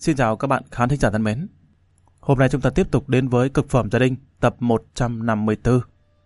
Xin chào các bạn khán thính giả thân mến. Hôm nay chúng ta tiếp tục đến với Cực phẩm gia đình tập 154.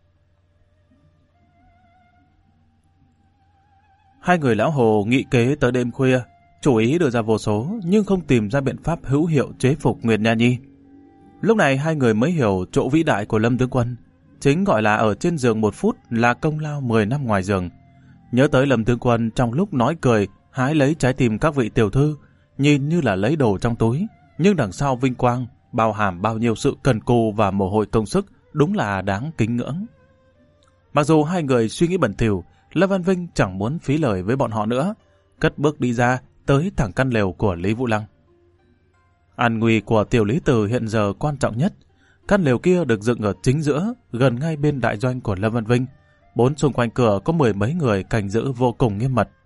Hai người lão hồ nghị kế tới đêm khuya, chủ ý đưa ra vô số nhưng không tìm ra biện pháp hữu hiệu chế phục Nguyệt Nha Nhi. Lúc này hai người mới hiểu chỗ vĩ đại của Lâm tướng quân, chính gọi là ở trên giường 1 phút là công lao 10 năm ngoài giường. Nhớ tới Lâm tướng quân trong lúc nói cười hái lấy trái tim các vị tiểu thư, nhìn như là lấy đồ trong túi, nhưng đằng sau vinh quang bao hàm bao nhiêu sự cần cù và mồ hôi công sức, đúng là đáng kính ngưỡng. Mặc dù hai người suy nghĩ bẩn thỉu, Lâm Văn Vinh chẳng muốn phí lời với bọn họ nữa, cất bước đi ra tới thẳng căn lều của Lý Vũ Lăng. An nguy của tiểu Lý Tử hiện giờ quan trọng nhất. Căn lều kia được dựng ở chính giữa, gần ngay bên đại doanh của Lâm Văn Vinh. 4 xung quanh cửa có 10 mấy người canh giữ vô cùng nghiêm mật.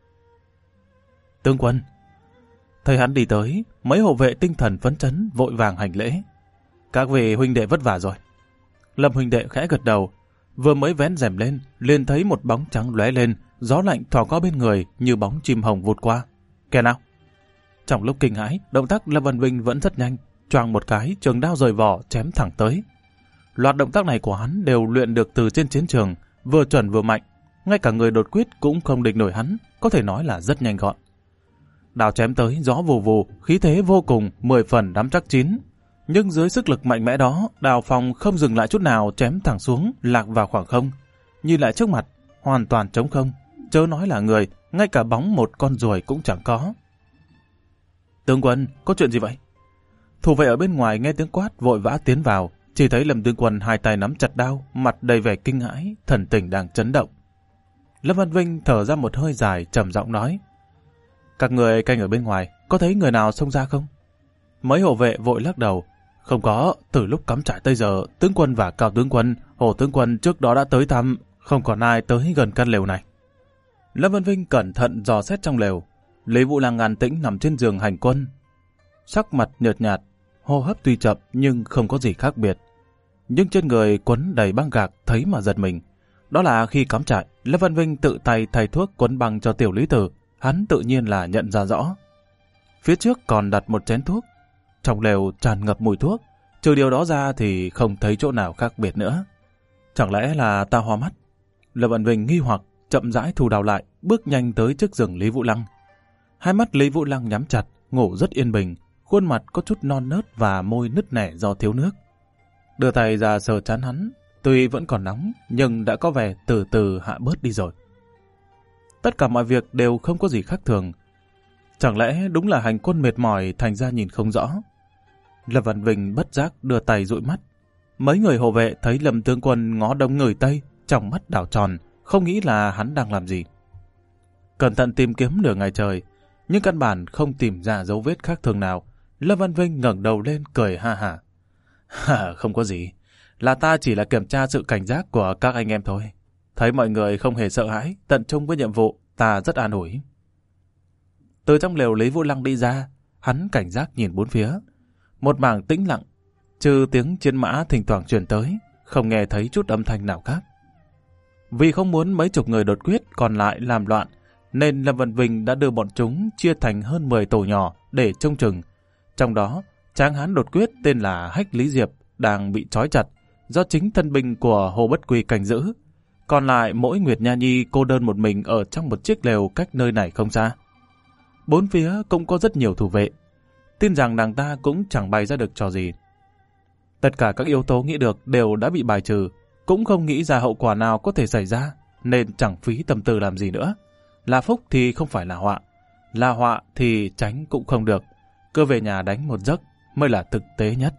Tướng quân. Thấy hắn đi tới, mấy hộ vệ tinh thần phấn chấn vội vàng hành lễ. Các vị huynh đệ vất vả rồi. Lâm huynh đệ khẽ gật đầu, vừa mới vén rèm lên, liền thấy một bóng trắng lóe lên, gió lạnh thò qua bên người như bóng chim hồng vụt qua. Kẻ nào? Trong lúc kinh hãi, động tác Lâm Văn Vinh vẫn rất nhanh, choàng một cái, trường đao rời vỏ chém thẳng tới. Loạt động tác này của hắn đều luyện được từ trên chiến trường, vừa chuẩn vừa mạnh, ngay cả người đột quyết cũng không địch nổi hắn, có thể nói là rất nhanh gọn. Đao chém tới, gió vù vù, khí thế vô cùng, 10 phần nắm chắc chín. Nhưng dưới sức lực mạnh mẽ đó, đào phòng không dừng lại chút nào, chém thẳng xuống, lạc vào khoảng không. Nhìn lại trước mặt, hoàn toàn trống không, chớ nói là người, ngay cả bóng một con ruồi cũng chẳng có. Tướng quân, có chuyện gì vậy? Thủ vệ ở bên ngoài nghe tiếng quát vội vã tiến vào, chỉ thấy Lâm tướng quân hai tay nắm chặt đao, mặt đầy vẻ kinh hãi, thần tình đang chấn động. Lâm Văn Vinh thở ra một hơi dài, trầm giọng nói: Các người canh ở bên ngoài, có thấy người nào xông ra không? Mấy hộ vệ vội lắc đầu: Không có, từ lúc cắm trại tới giờ, tướng quân và Cao tướng quân, Hồ tướng quân trước đó đã tới thăm, không còn ai tới gần căn lều này. Lâm Văn Vinh cẩn thận dò xét trong lều. Lý Vũ Lăng an tĩnh nằm trên giường hành quân, sắc mặt nhợt nhạt, hô hấp tuy chậm nhưng không có gì khác biệt. Nhưng trên người quấn đầy băng gạc thấy mà giật mình. Đó là khi cắm trại, Lâm Văn Vinh tự tay thay thuốc quấn băng cho tiểu Lý Tử, hắn tự nhiên là nhận ra rõ. Phía trước còn đặt một chén thuốc, trong lều tràn ngập mùi thuốc, trừ điều đó ra thì không thấy chỗ nào khác biệt nữa. Chẳng lẽ là ta hoa mắt? Lâm Văn Vinh nghi hoặc, chậm rãi thu đao lại, bước nhanh tới trước giường Lý Vũ Lăng. Hai mắt Lý Vũ Lăng nhắm chặt, ngủ rất yên bình, khuôn mặt có chút non nớt và môi nứt nẻ do thiếu nước. Đưa tay ra sờ trán hắn, tuy vẫn còn nóng nhưng đã có vẻ từ từ hạ bớt đi rồi. Tất cả mọi việc đều không có gì khác thường. Chẳng lẽ đúng là hành quân mệt mỏi thành ra nhìn không rõ? Lâm Văn Vinh bất giác đưa tay dụi mắt. Mấy người hộ vệ thấy Lâm tướng quân ngó đông ngửi tây, trong mắt đảo tròn, không nghĩ là hắn đang làm gì. Cẩn thận tìm kiếm nửa ngày trời, nhưng căn bản không tìm ra dấu vết khác thường nào. Lâm Văn Vinh ngẩng đầu lên cười ha hả. Không có gì, là ta chỉ là kiểm tra sự cảnh giác của các anh em thôi. Thấy mọi người không hề sợ hãi, tận trung với nhiệm vụ, ta rất an ủi. Từ trong lều Lý Vũ Lăng đi ra, hắn cảnh giác nhìn bốn phía. Một mảng tĩnh lặng, trừ tiếng chiến mã thỉnh thoảng truyền tới, không nghe thấy chút âm thanh nào khác. Vì không muốn mấy chục người đột quyết còn lại làm loạn, nên Lâm Văn Vinh đã đưa bọn chúng chia thành hơn 10 tổ nhỏ để trông chừng. Trong đó, tráng hán đột quyết tên là Hách Lý Diệp đang bị trói chặt, do chính thân binh của Hồ Bất Quy canh giữ. Còn lại mỗi Nguyệt Nha Nhi cô đơn một mình ở trong một chiếc lều cách nơi này không xa. Bốn phía cũng có rất nhiều thủ vệ, tin rằng nàng ta cũng chẳng bày ra được trò gì. Tất cả các yếu tố nghĩ được đều đã bị bài trừ, cũng không nghĩ ra hậu quả nào có thể xảy ra, nên chẳng phí tâm tư làm gì nữa. Là phúc thì không phải là họa thì tránh cũng không được, cứ về nhà đánh một giấc mới là thực tế nhất.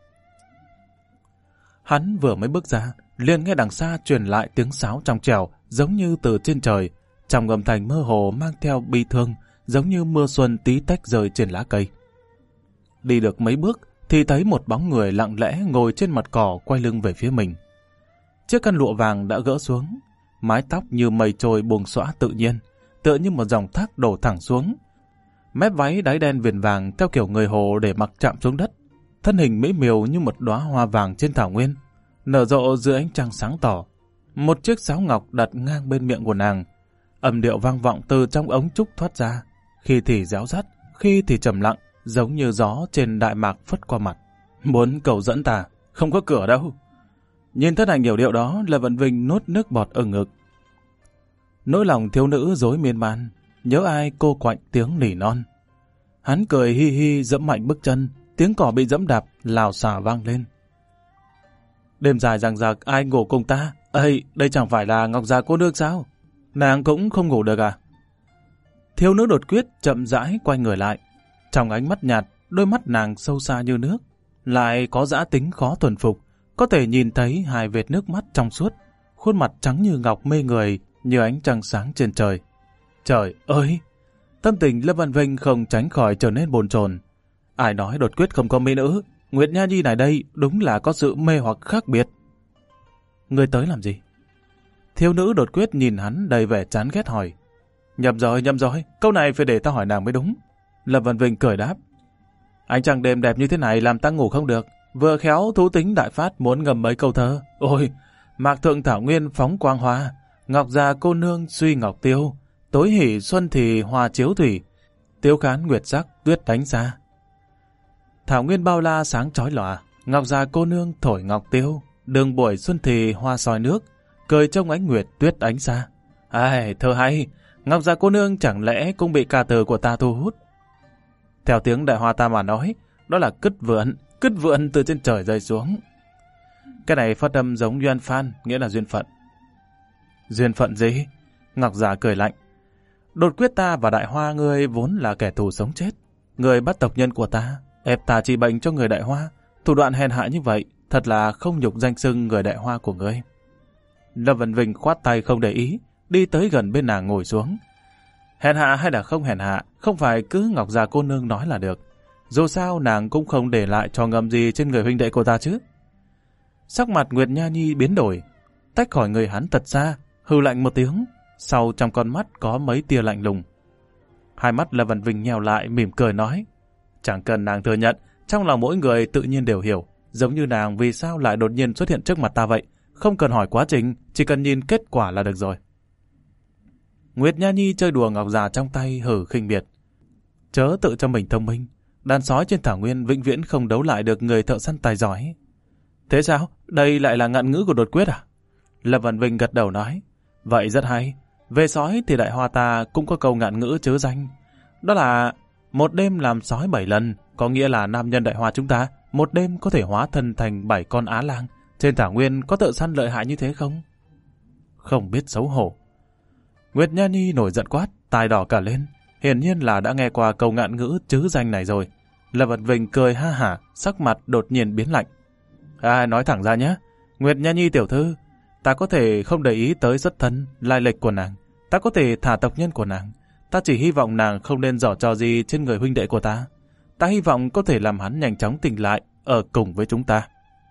Hắn vừa mới bước ra, liền nghe đằng xa truyền lại tiếng sáo trong trẻo, giống như từ trên trời, trong âm thanh mơ hồ mang theo bi thương, giống như mưa xuân tí tách rơi trên lá cây. Đi được mấy bước thì thấy một bóng người lặng lẽ ngồi trên mặt cỏ quay lưng về phía mình. Chiếc khăn lụa vàng đã gỡ xuống, mái tóc như mây trôi buông xõa tự nhiên, tựa như một dòng thác đổ thẳng xuống. Mép váy đáy đen viền vàng theo kiểu người Hồ để mặc chạm xuống đất, thân hình mỹ miều như một đóa hoa vàng trên thảo nguyên, nở rộ dưới ánh trăng sáng tỏ. Một chiếc sáo ngọc đặt ngang bên miệng của nàng, âm điệu vang vọng từ trong ống trúc thoát ra, khi thì réo rắt, khi thì trầm lặng, giống như gió trên đại mạc phất qua mặt. Muốn cầu dẫn ta, không có cửa đâu. Nhìn thân ảnh hiểu điệu đó, Lâm Vân Vinh nuốt nước bọt ở ngực. Nỗi lòng thiếu nữ rối miên man, nhớ ai cô quạnh tiếng nỉ non. Hắn cười hi hi dẫm mạnh bước chân, tiếng cỏ bị dẫm đạp lào xả vang lên. Đêm dài dằng dặc ai ngủ cùng ta? Ây, đây chẳng phải là Ngọc Già cô nương sao? Nàng cũng không ngủ được à? Thiếu nữ đột quyết chậm rãi quay người lại. Trong ánh mắt nhạt, đôi mắt nàng sâu xa như nước, lại có dã tính khó thuần phục, có thể nhìn thấy hai vệt nước mắt trong suốt, khuôn mặt trắng như ngọc mê người như ánh trăng sáng trên trời. Trời ơi! Tâm tình Lâm Văn Vinh không tránh khỏi trở nên bồn chồn. Ai nói đột quyết không có mỹ nữ? Nguyệt Nha Nhi này đây đúng là có sự mê hoặc khác biệt. Ngươi tới làm gì? Thiếu nữ đột quyết nhìn hắn đầy vẻ chán ghét hỏi. Nhầm rồi, câu này phải để ta hỏi nàng mới đúng. Lâm Văn Vinh cười đáp. Ánh trăng đêm đẹp như thế này làm ta ngủ không được. Vừa khéo thú tính đại phát muốn ngầm mấy câu thơ. Ôi, mạc thượng thảo nguyên phóng quang hoa, ngọc già cô nương suy ngọc tiêu, tối hỷ xuân thì hoa chiếu thủy, tiêu khán nguyệt sắc tuyết đánh xa. Thảo nguyên bao la sáng chói lòa, ngọc già cô nương thổi ngọc tiêu, đường buổi xuân thì hoa soi nước, cười trong ánh nguyệt tuyết ánh xa. Ai, thơ hay, ngọc già cô nương chẳng lẽ cũng bị ca từ của ta thu hút. Theo tiếng đại hoa ta mà nói, đó là cứt vượn từ trên trời rơi xuống. Cái này phát âm giống duyên phan, nghĩa là duyên phận. Duyên phận gì? Ngọc già cười lạnh. Đột quyết ta và đại hoa ngươi vốn là kẻ thù sống chết. Người bắt tộc nhân của ta, ép ta trị bệnh cho người đại hoa. Thủ đoạn hèn hạ như vậy, thật là không nhục danh xưng người đại hoa của ngươi. Lâm Vân Vinh khoát tay không để ý, đi tới gần bên nàng ngồi xuống. Hèn hạ hay là không hèn hạ, không phải cứ Ngọc già cô nương nói là được. Dù sao nàng cũng không để lại cho ngầm gì trên người huynh đệ của ta chứ. Sắc mặt Nguyệt Nha Nhi biến đổi, tách khỏi người hắn thật xa, hừ lạnh một tiếng, sau trong con mắt có mấy tia lạnh lùng. Hai mắt Lâm Văn Vinh nheo lại mỉm cười nói, chẳng cần nàng thừa nhận, trong lòng mỗi người tự nhiên đều hiểu, giống như nàng vì sao lại đột nhiên xuất hiện trước mặt ta vậy, không cần hỏi quá trình, chỉ cần nhìn kết quả là được rồi. Nguyệt Nha Nhi chơi đùa ngọc già trong tay hử khinh miệt. Chớ tự cho mình thông minh, đàn sói trên thảo nguyên vĩnh viễn không đấu lại được người thợ săn tài giỏi. Thế sao? Đây lại là ngạn ngữ của đột quyết à? Lâm Văn Vinh gật đầu nói, vậy rất hay. Về sói thì đại hoa ta cũng có câu ngạn ngữ chớ danh. Đó là một đêm làm sói 7 lần, có nghĩa là nam nhân đại hoa chúng ta một đêm có thể hóa thân thành 7 con á lang. Trên thảo nguyên có thợ săn lợi hại như thế không? Không biết xấu hổ. Nguyệt Nha Nhi nổi giận quát, tai đỏ cả lên. Hiển nhiên là đã nghe qua câu ngạn ngữ chớ danh này rồi. Lâm Văn Vinh cười ha hả, sắc mặt đột nhiên biến lạnh. Nói thẳng ra nhé, Nguyệt Nha Nhi tiểu thư, ta có thể không để ý tới xuất thân, lai lịch của nàng. Ta có thể thả tộc nhân của nàng. Ta chỉ hy vọng nàng không nên giở trò gì trên người huynh đệ của ta. Ta hy vọng có thể làm hắn nhanh chóng tỉnh lại, ở cùng với chúng ta.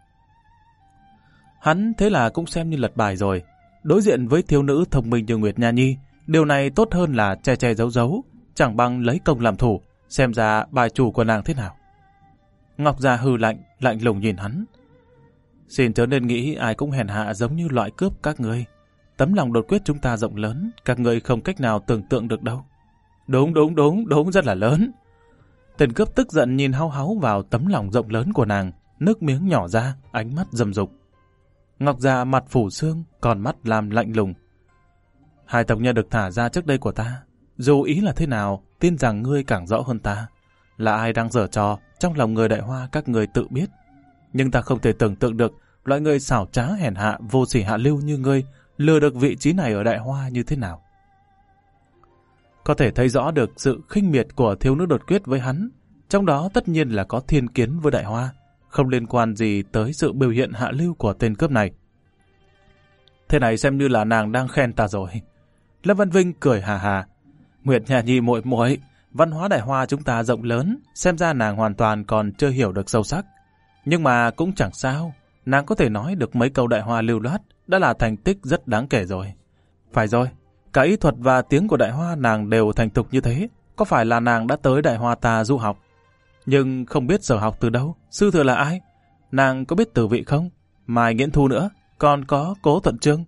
Hắn thế là cũng xem như lật bài rồi. Đối diện với thiếu nữ thông minh như Nguyệt Nha Nhi, điều này tốt hơn là che che giấu giấu, chẳng bằng lấy công làm thủ, xem ra bài chủ của nàng thế nào. Ngọc già hừ lạnh, lạnh lùng nhìn hắn. Xin chớ nên nghĩ ai cũng hèn hạ giống như loại cướp các ngươi. Tấm lòng đột quyết chúng ta rộng lớn, các ngươi không cách nào tưởng tượng được đâu. Đúng, rất là lớn. Tên cướp tức giận nhìn hau háu vào tấm lòng rộng lớn của nàng, nước miếng nhỏ ra, ánh mắt rầm rục. Ngọc già mặt phủ xương, còn mắt làm lạnh lùng. Hai tộc nhân được thả ra trước đây của ta, dù ý là thế nào, tin rằng ngươi càng rõ hơn ta. Là ai đang giở trò, trong lòng người đại hoa các ngươi tự biết. Nhưng ta không thể tưởng tượng được loại người xảo trá hèn hạ, vô sỉ hạ lưu như ngươi lừa được vị trí này ở đại hoa như thế nào. Có thể thấy rõ được sự khinh miệt của thiếu nữ đột quyết với hắn, trong đó tất nhiên là có thiên kiến với đại hoa, không liên quan gì tới sự biểu hiện hạ lưu của tên cướp này. Thế này xem như là nàng đang khen ta rồi. Lâm Văn Vinh cười hà hà. Nguyệt Nha Nhi muội muội, văn hóa đại hoa chúng ta rộng lớn, xem ra nàng hoàn toàn còn chưa hiểu được sâu sắc. Nhưng mà cũng chẳng sao, nàng có thể nói được mấy câu đại hoa lưu loát, đã là thành tích rất đáng kể rồi. Phải rồi, cả ý thuật và tiếng của đại hoa nàng đều thành thục như thế, có phải là nàng đã tới đại hoa ta du học? Nhưng không biết sở học từ đâu, sư thừa là ai? Nàng có biết Tử Vị không? Mai Nghiễn Thu nữa, còn có Cố Thuận Trương.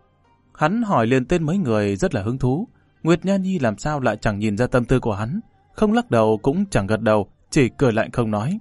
Hắn hỏi liền tên mấy người rất là hứng thú. Nguyệt Nha Nhi làm sao lại chẳng nhìn ra tâm tư của hắn. không lắc đầu cũng chẳng gật đầu, chỉ cười lạnh không nói.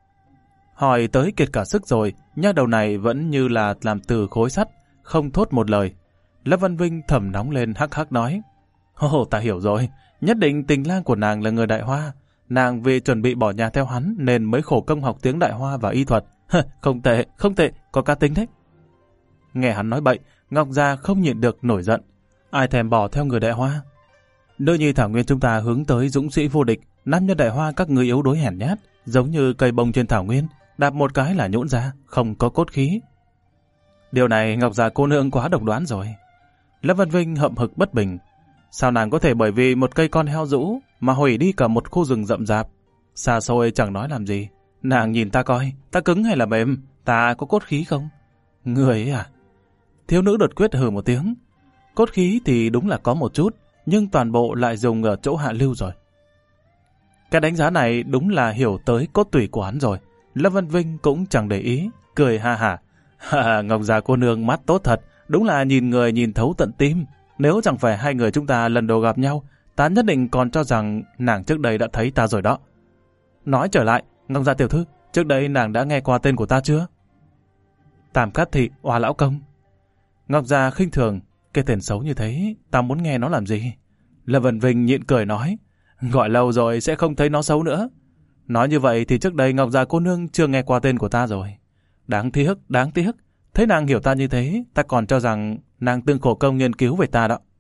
Hỏi tới kiệt cả sức rồi, nha đầu này vẫn như là làm từ khối sắt, không thốt một lời. Lâm Văn Vinh thầm nóng lên hắc hắc nói. Ồ, ta hiểu rồi, nhất định tình lang của nàng là người Đại Hoa. Nàng vì chuẩn bị bỏ nhà theo hắn nên mới khổ công học tiếng Đại Hoa và y thuật. Không tệ, không tệ, có cá tính đấy. Nghe hắn nói bậy, Ngọc Gia không nhịn được nổi giận. Ai thèm bỏ theo người Đại Hoa? Nữ nhi Thảo Nguyên chúng ta hướng tới dũng sĩ vô địch, nam nhân Đại Hoa các ngươi yếu đuối hèn nhát, giống như cây bông trên Thảo Nguyên, đạp một cái là nhũn ra, không có cốt khí. Điều này Ngọc Gia cô nương quá độc đoán rồi. Lâm Văn Vinh hậm hực bất bình. Sao nàng có thể bởi vì một cây con heo rũ mà hủy đi cả một khu rừng rậm rạp? Xa xôi chẳng nói làm gì. Nàng nhìn ta coi, ta cứng hay là mềm, ta có cốt khí không? Người ấy à? Thiếu nữ đột quyết hừ một tiếng. Cốt khí thì đúng là có một chút, nhưng toàn bộ lại dùng ở chỗ hạ lưu rồi. Cái đánh giá này đúng là hiểu tới cốt tủy của hắn rồi. Lâm Văn Vinh cũng chẳng để ý, cười ha hả. Ngọc Gia cô nương mắt tốt thật, đúng là nhìn người nhìn thấu tận tim. Nếu chẳng phải hai người chúng ta lần đầu gặp nhau, ta nhất định còn cho rằng nàng trước đây đã thấy ta rồi đó. Nói trở lại, Ngọc Gia tiểu thư, trước đây nàng đã nghe qua tên của ta chưa? Tam Cát Thị, Oa Lão Công. Ngọc Gia khinh thường, cái tên xấu như thế, ta muốn nghe nó làm gì? Lâm Văn Vinh nhịn cười nói, gọi lâu rồi sẽ không thấy nó xấu nữa. Nói như vậy thì trước đây Ngọc Gia cô nương chưa nghe qua tên của ta rồi. Đáng tiếc, đáng tiếc. Thấy nàng hiểu ta như thế, ta còn cho rằng nàng từng khổ công nghiên cứu về ta đó.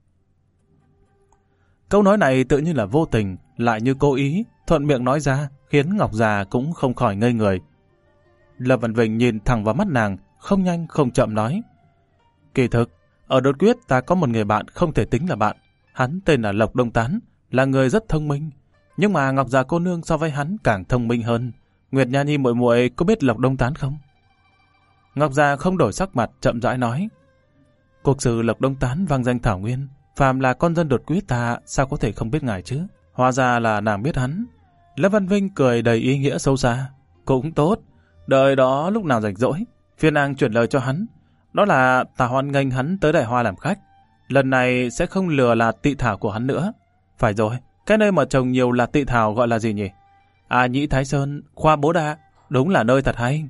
Câu nói này tự nhiên là vô tình, lại như cố ý, thuận miệng nói ra, khiến Ngọc Già cũng không khỏi ngây người. Lâm Văn Vinh nhìn thẳng vào mắt nàng, không nhanh không chậm nói. Kỳ thực, ở đột quyết ta có một người bạn không thể tính là bạn. Hắn tên là Lộc Đông Tán, là người rất thông minh. Nhưng mà Ngọc Già cô nương so với hắn càng thông minh hơn. Nguyệt Nha Nhi muội muội có biết Lộc Đông Tán không? Ngọc Già không đổi sắc mặt, chậm rãi nói. Cuộc sử Lộc Đông Tán vang danh Thảo Nguyên, phàm là con dân đột quyết ta sao có thể không biết ngài chứ? Hóa ra là nàng biết hắn. Lâm Văn Vinh cười đầy ý nghĩa sâu xa. Cũng tốt, đợi đó lúc nào rảnh rỗi, phiên nàng chuyển lời cho hắn. Đó là ta hoan nghênh hắn tới Đại Hoa làm khách. Lần này sẽ không lừa là tị thảo của hắn nữa. Phải rồi, cái nơi mà trồng nhiều là tị thảo gọi là gì nhỉ? À, Nhĩ Thái Sơn, Khoa Bố Đa, đúng là nơi thật hay.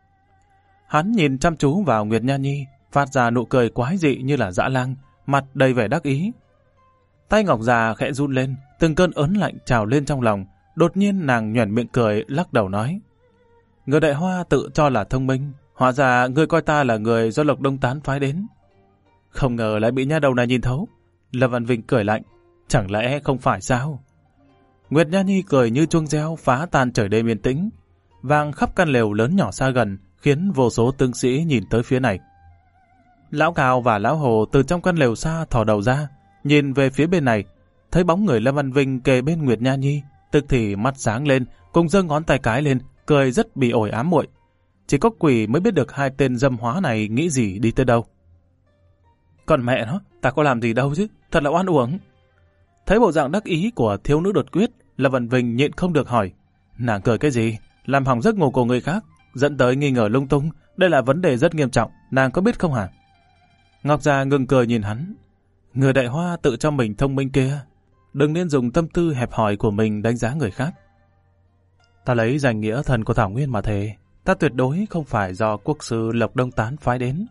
Hắn nhìn chăm chú vào Nguyệt Nha Nhi, phát ra nụ cười quái dị như là dã lang, mặt đầy vẻ đắc ý. Tay Ngọc Già khẽ run lên, từng cơn ớn lạnh trào lên trong lòng. Đột nhiên nàng nhoẻn miệng cười, lắc đầu nói. Người Đại Hoa tự cho là thông minh, hóa ra người coi ta là người do Lộc Đông Tán phái đến. Không ngờ lại bị nha đầu này nhìn thấu. Lâm Văn Vinh cười lạnh, chẳng lẽ không phải sao? Nguyệt Nha Nhi cười như chuông reo phá tan trời đêm yên tĩnh, vang khắp căn lều lớn nhỏ xa gần, khiến vô số tướng sĩ nhìn tới phía này. Lão Cao và Lão Hồ từ trong căn lều xa thò đầu ra, nhìn về phía bên này, thấy bóng người Lâm Văn Vinh kề bên Nguyệt Nha Nhi, tức thì mắt sáng lên, cùng giơ ngón tay cái lên, cười rất bị ổi ám muội. Chỉ có quỷ mới biết được hai tên dâm hóa này nghĩ gì đi tới đâu. Còn mẹ nó, ta có làm gì đâu chứ, thật là oan uổng. Thấy bộ dạng đắc ý của thiếu nữ đột quyết, Lâm Văn Vinh nhịn không được hỏi. Nàng cười cái gì? Làm hỏng giấc ngủ của người khác, dẫn tới nghi ngờ lung tung. Đây là vấn đề rất nghiêm trọng, nàng có biết không hả? Ngọc Già ngừng cười nhìn hắn. Người Đại Hoa tự cho mình thông minh kia, đừng nên dùng tâm tư hẹp hòi của mình đánh giá người khác. Ta lấy danh nghĩa thần của Thảo Nguyên mà thề, ta tuyệt đối không phải do quốc sư Lộc Đông Tán phái đến.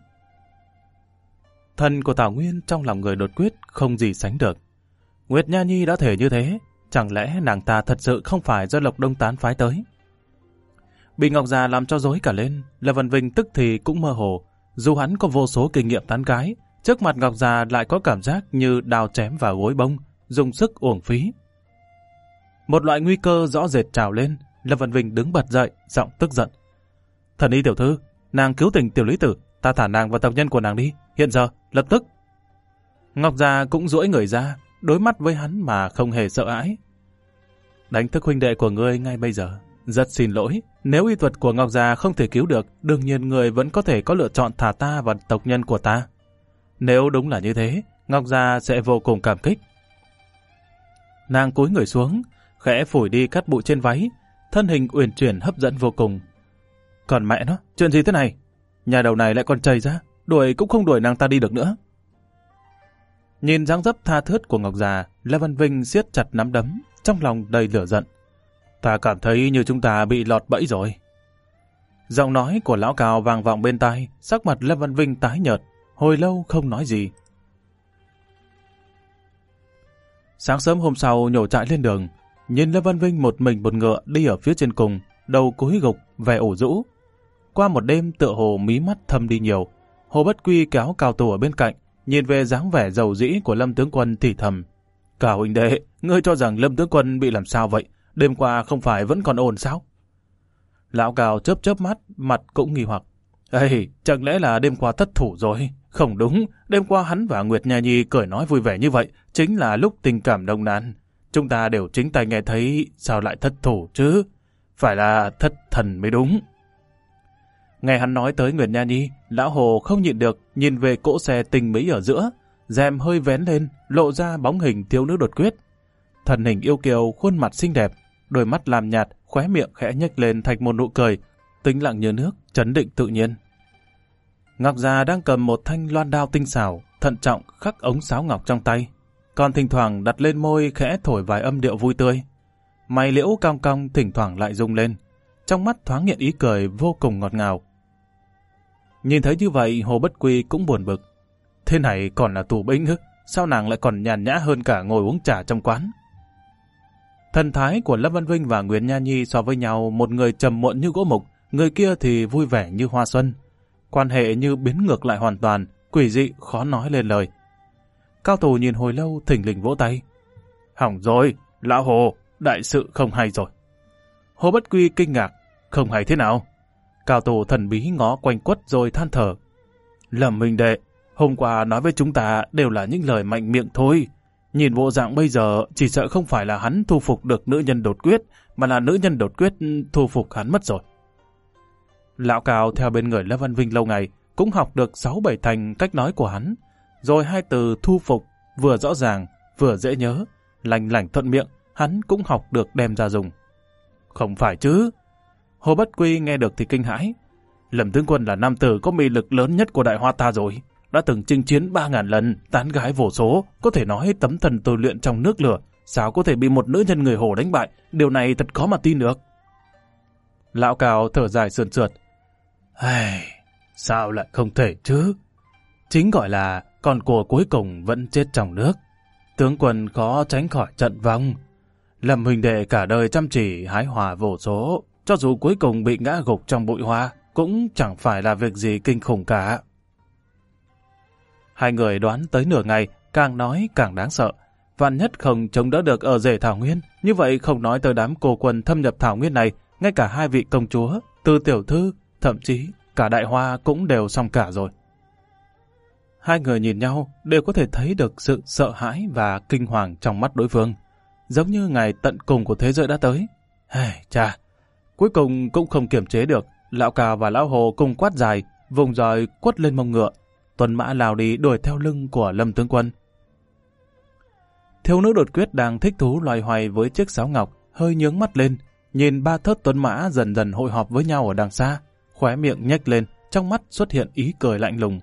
Thần của Thảo Nguyên trong lòng người đột quyết không gì sánh được. Nguyệt Nha Nhi đã thể như thế, chẳng lẽ nàng ta thật sự không phải do Lộc Đông Tán phái tới? Bị Ngọc Già làm cho rối cả lên, Lâm Văn Vinh tức thì cũng mơ hồ. Dù hắn có vô số kinh nghiệm tán gái, trước mặt Ngọc Già lại có cảm giác như đào chém vào gối bông, dùng sức uổng phí. Một loại nguy cơ rõ rệt trào lên, Lâm Văn Vinh đứng bật dậy, giọng tức giận. Thần y tiểu thư, nàng cứu tình tiểu lý tử, ta thả nàng và tộc nhân của nàng đi, hiện giờ, lập tức. Ngọc Già cũng duỗi người ra, đối mắt với hắn mà không hề sợ hãi. Đánh thức huynh đệ của ngươi ngay bây giờ. Rất xin lỗi, nếu y thuật của Ngọc Già không thể cứu được, đương nhiên người vẫn có thể có lựa chọn thả ta và tộc nhân của ta. Nếu đúng là như thế, Ngọc Già sẽ vô cùng cảm kích. Nàng cúi người xuống, khẽ phủi đi cát bụi trên váy, thân hình uyển chuyển hấp dẫn vô cùng. Còn mẹ nó, chuyện gì thế này? Nhà đầu này lại còn chầy ra, đuổi cũng không đuổi nàng ta đi được nữa. Nhìn dáng dấp tha thướt của Ngọc Già, Lê Văn Vinh siết chặt nắm đấm, trong lòng đầy lửa giận. Ta cảm thấy như chúng ta bị lọt bẫy rồi. Giọng nói của lão Cao vang vọng bên tai, sắc mặt Lâm Văn Vinh tái nhợt, hồi lâu không nói gì. Sáng sớm hôm sau nhổ trại lên đường, nhìn Lâm Văn Vinh một mình một ngựa đi ở phía trên cùng, đầu cúi gục, vẻ ủ rũ. Qua một đêm tựa hồ mí mắt thâm đi nhiều, Hồ Bất Quy kéo Cao Tù ở bên cạnh, nhìn về dáng vẻ dầu dĩ của Lâm tướng quân thì thầm. Cao huynh đệ, ngươi cho rằng Lâm tướng quân bị làm sao vậy? Đêm qua không phải vẫn còn ổn sao? Lão Cao chớp chớp mắt, mặt cũng nghi hoặc. Ê, chẳng lẽ là đêm qua thất thủ rồi? Không đúng, đêm qua hắn và Nguyệt Nha Nhi cười nói vui vẻ như vậy, chính là lúc tình cảm nồng nàn. Chúng ta đều chính tay nghe thấy, sao lại thất thủ chứ? Phải là thất thần mới đúng. Nghe hắn nói tới Nguyệt Nha Nhi, lão Hồ không nhịn được, nhìn về cỗ xe tình mỹ ở giữa, rèm hơi vén lên, lộ ra bóng hình thiếu nữ đột quyết. Thân hình yêu kiều, khuôn mặt xinh đẹp, đôi mắt làm nhạt, khóe miệng khẽ nhếch lên thành một nụ cười, tĩnh lặng như nước, trấn định tự nhiên. Ngọc già đang cầm một thanh loan đao tinh xảo, thận trọng khắc ống sáo ngọc trong tay, còn thỉnh thoảng đặt lên môi khẽ thổi vài âm điệu vui tươi. Mày liễu cong cong thỉnh thoảng lại rung lên, trong mắt thoáng hiện ý cười vô cùng ngọt ngào. Nhìn thấy như vậy, Hồ Bất Quy cũng buồn bực. Thế này còn là tù binh ư? Sao nàng lại còn nhàn nhã hơn cả ngồi uống trà trong quán? Thần thái của Lâm Văn Vinh và Nguyệt Nha Nhi so với nhau, một người trầm muộn như gỗ mục, người kia thì vui vẻ như hoa xuân. Quan hệ như biến ngược lại hoàn toàn, quỷ dị khó nói lên lời. Cao Tù nhìn hồi lâu thình lình vỗ tay. Hỏng rồi, lão Hồ, đại sự không hay rồi. Hồ Bất Quy kinh ngạc, không hay thế nào? Cao Tù thần bí ngó quanh quất rồi than thở. Lâm huynh đệ, hôm qua nói với chúng ta đều là những lời mạnh miệng thôi. Nhìn bộ dạng bây giờ chỉ sợ không phải là hắn thu phục được nữ nhân đột quyết, mà là nữ nhân đột quyết thu phục hắn mất rồi. Lão Cao theo bên người Lâm Văn Vinh lâu ngày, cũng học được 6-7 thành cách nói của hắn. Rồi hai từ thu phục, vừa rõ ràng, vừa dễ nhớ, lành lành thuận miệng, hắn cũng học được đem ra dùng. Không phải chứ. Hồ Bất Quy nghe được thì kinh hãi. Lâm tướng quân là nam tử có mị lực lớn nhất của Đại Hoa ta rồi. Đã từng chinh chiến 3.000 lần, tán gái vô số, có thể nói tấm thần tôi luyện trong nước lửa. Sao có thể bị một nữ nhân người Hồ đánh bại? Điều này thật khó mà tin được. Lão Cao thở dài sườn sượt. Sao lại không thể chứ? Chính gọi là con cua cuối cùng vẫn chết trong nước. Tướng quân khó tránh khỏi trận vong. Lâm huynh đệ cả đời chăm chỉ hái hòa vô số, cho dù cuối cùng bị ngã gục trong bụi hoa, cũng chẳng phải là việc gì kinh khủng cả. Hai người đoán tới nửa ngày, càng nói càng đáng sợ. Vạn nhất không chống đỡ được ở rể Thảo Nguyên, như vậy không nói tới đám cô quân thâm nhập Thảo Nguyên này, ngay cả hai vị công chúa, từ tiểu thư, thậm chí cả Đại Hoa cũng đều xong cả rồi. Hai người nhìn nhau đều có thể thấy được sự sợ hãi và kinh hoàng trong mắt đối phương, giống như ngày tận cùng của thế giới đã tới. Chà, cuối cùng cũng không kiềm chế được, lão Cao và lão Hồ cùng quát dài, vùng roi quất lên mông ngựa, tuần mã lao đi đuổi theo lưng của Lâm tướng quân. Thiếu nữ đột quyết đang thích thú loay hoay với chiếc sáo ngọc, hơi nhướng mắt lên, nhìn ba thớt tuấn mã dần dần hội họp với nhau ở đằng xa, khóe miệng nhếch lên, trong mắt xuất hiện ý cười lạnh lùng.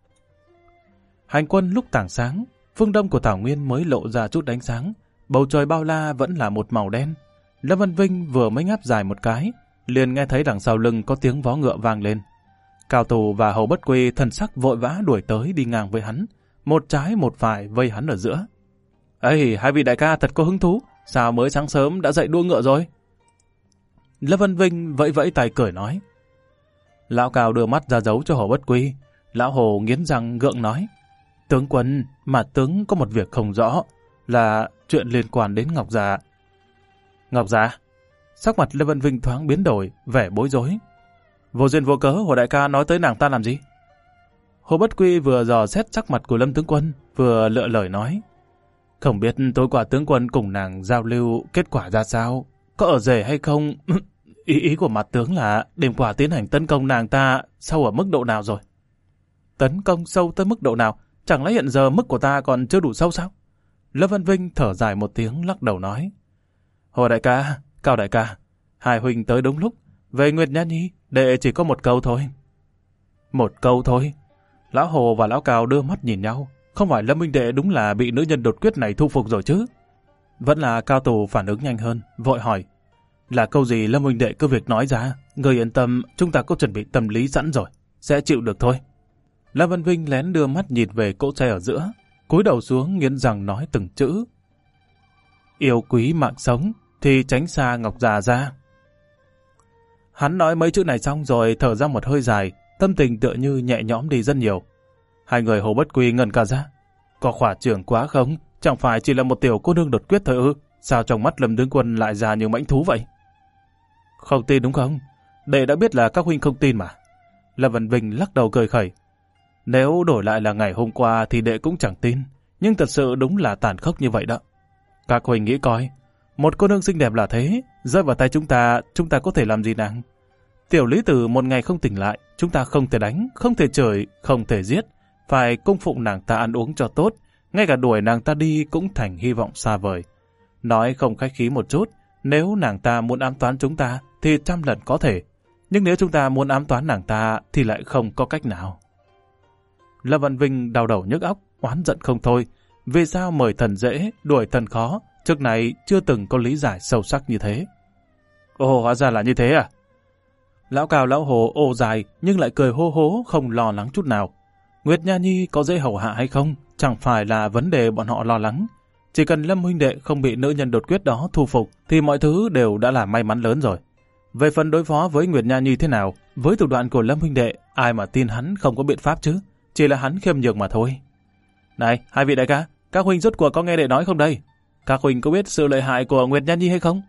Hành quân lúc tảng sáng, phương đông của Thảo Nguyên mới lộ ra chút ánh sáng, bầu trời bao la vẫn là một màu đen. Lâm Văn Vinh vừa mới ngáp dài một cái, liền nghe thấy đằng sau lưng có tiếng vó ngựa vang lên. Cao Tù và Hồ Bất Quy thần sắc vội vã đuổi tới đi ngang với hắn, một trái một phải vây hắn ở giữa. Ê, hai vị đại ca thật có hứng thú, sao mới sáng sớm đã dậy đua ngựa rồi? Lâm Văn Vinh vẫy vẫy tay cười nói. Lão Cao đưa mắt ra dấu cho Hồ Bất Quy, lão Hồ nghiến răng gượng nói. Tướng quân, mà tướng có một việc không rõ, là chuyện liên quan đến Ngọc Già. Ngọc Già? Sắc mặt Lâm Văn Vinh thoáng biến đổi, vẻ bối rối. Vô duyên vô cớ, Hồ đại ca nói tới nàng ta làm gì? Hồ Bất Quy vừa dò xét sắc mặt của Lâm tướng quân, vừa lựa lời nói. Không biết tối qua tướng quân cùng nàng giao lưu kết quả ra sao, có ở rể hay không? Ý của mặt tướng là đêm qua tiến hành tấn công nàng ta sâu ở mức độ nào rồi? Tấn công sâu tới mức độ nào? Chẳng lẽ hiện giờ mức của ta còn chưa đủ sâu sao? Lâm Văn Vinh thở dài một tiếng lắc đầu nói. Hồ đại ca, Cao đại ca, hai huynh tới đúng lúc. Về Nguyệt Nha Nhi, đệ chỉ có một câu thôi. Một câu thôi? Lão Hồ và lão Cao đưa mắt nhìn nhau. Không phải Lâm huynh đệ đúng là bị nữ nhân đột quyết này thu phục rồi chứ? Vẫn là Cao Tù phản ứng nhanh hơn, vội hỏi. Là câu gì Lâm huynh đệ cứ việc nói ra, người yên tâm, chúng ta có chuẩn bị tâm lý sẵn rồi, sẽ chịu được thôi. Lâm Văn Vinh lén đưa mắt nhìn về cỗ xe ở giữa, cúi đầu xuống nghiến răng nói từng chữ. Yêu quý mạng sống thì tránh xa Ngọc già ra. Hắn nói mấy chữ này xong rồi thở ra một hơi dài, tâm tình tựa như nhẹ nhõm đi rất nhiều. Hai người Hồ Bất Quy ngẩn cả ra. Có khỏa trưởng quá không? Chẳng phải chỉ là một tiểu cô nương đột quyết thôi ư? Sao trong mắt Lâm tướng quân lại già như mãnh thú vậy? Không tin đúng không? Đệ đã biết là các huynh không tin mà. Lâm Văn Vinh lắc đầu cười khẩy. Nếu đổi lại là ngày hôm qua thì đệ cũng chẳng tin. Nhưng thật sự đúng là tàn khốc như vậy đó. Các huynh nghĩ coi, một cô nương xinh đẹp là thế, rơi vào tay chúng ta có thể làm gì nàng? Tiểu Lý Tử một ngày không tỉnh lại, chúng ta không thể đánh, không thể chửi, không thể giết, phải cung phụng nàng ta ăn uống cho tốt, ngay cả đuổi nàng ta đi cũng thành hy vọng xa vời. Nói không khách khí một chút, nếu nàng ta muốn ám toán chúng ta thì 100 lần có thể, nhưng nếu chúng ta muốn ám toán nàng ta thì lại không có cách nào. Lâm Văn Vinh đau đầu nhức óc, oán giận không thôi. Vì sao mời thần dễ, đuổi thần khó, trước này chưa từng có lý giải sâu sắc như thế. Ồ, hóa ra là như thế à? Lão Cao lão Hồ ồ dài nhưng lại cười hô hố không lo lắng chút nào. Nguyệt Nha Nhi có dễ hầu hạ hay không, chẳng phải là vấn đề bọn họ lo lắng. Chỉ cần Lâm huynh đệ không bị nữ nhân đột quyết đó thu phục thì mọi thứ đều đã là may mắn lớn rồi. Về phần đối phó với Nguyệt Nha Nhi thế nào, với thủ đoạn của Lâm huynh đệ, ai mà tin hắn không có biện pháp chứ, chỉ là hắn khiêm nhường mà thôi. Này, hai vị đại ca, các huynh rốt cuộc có nghe đệ nói không đây? Các huynh có biết sự lợi hại của Nguyệt Nha Nhi hay không?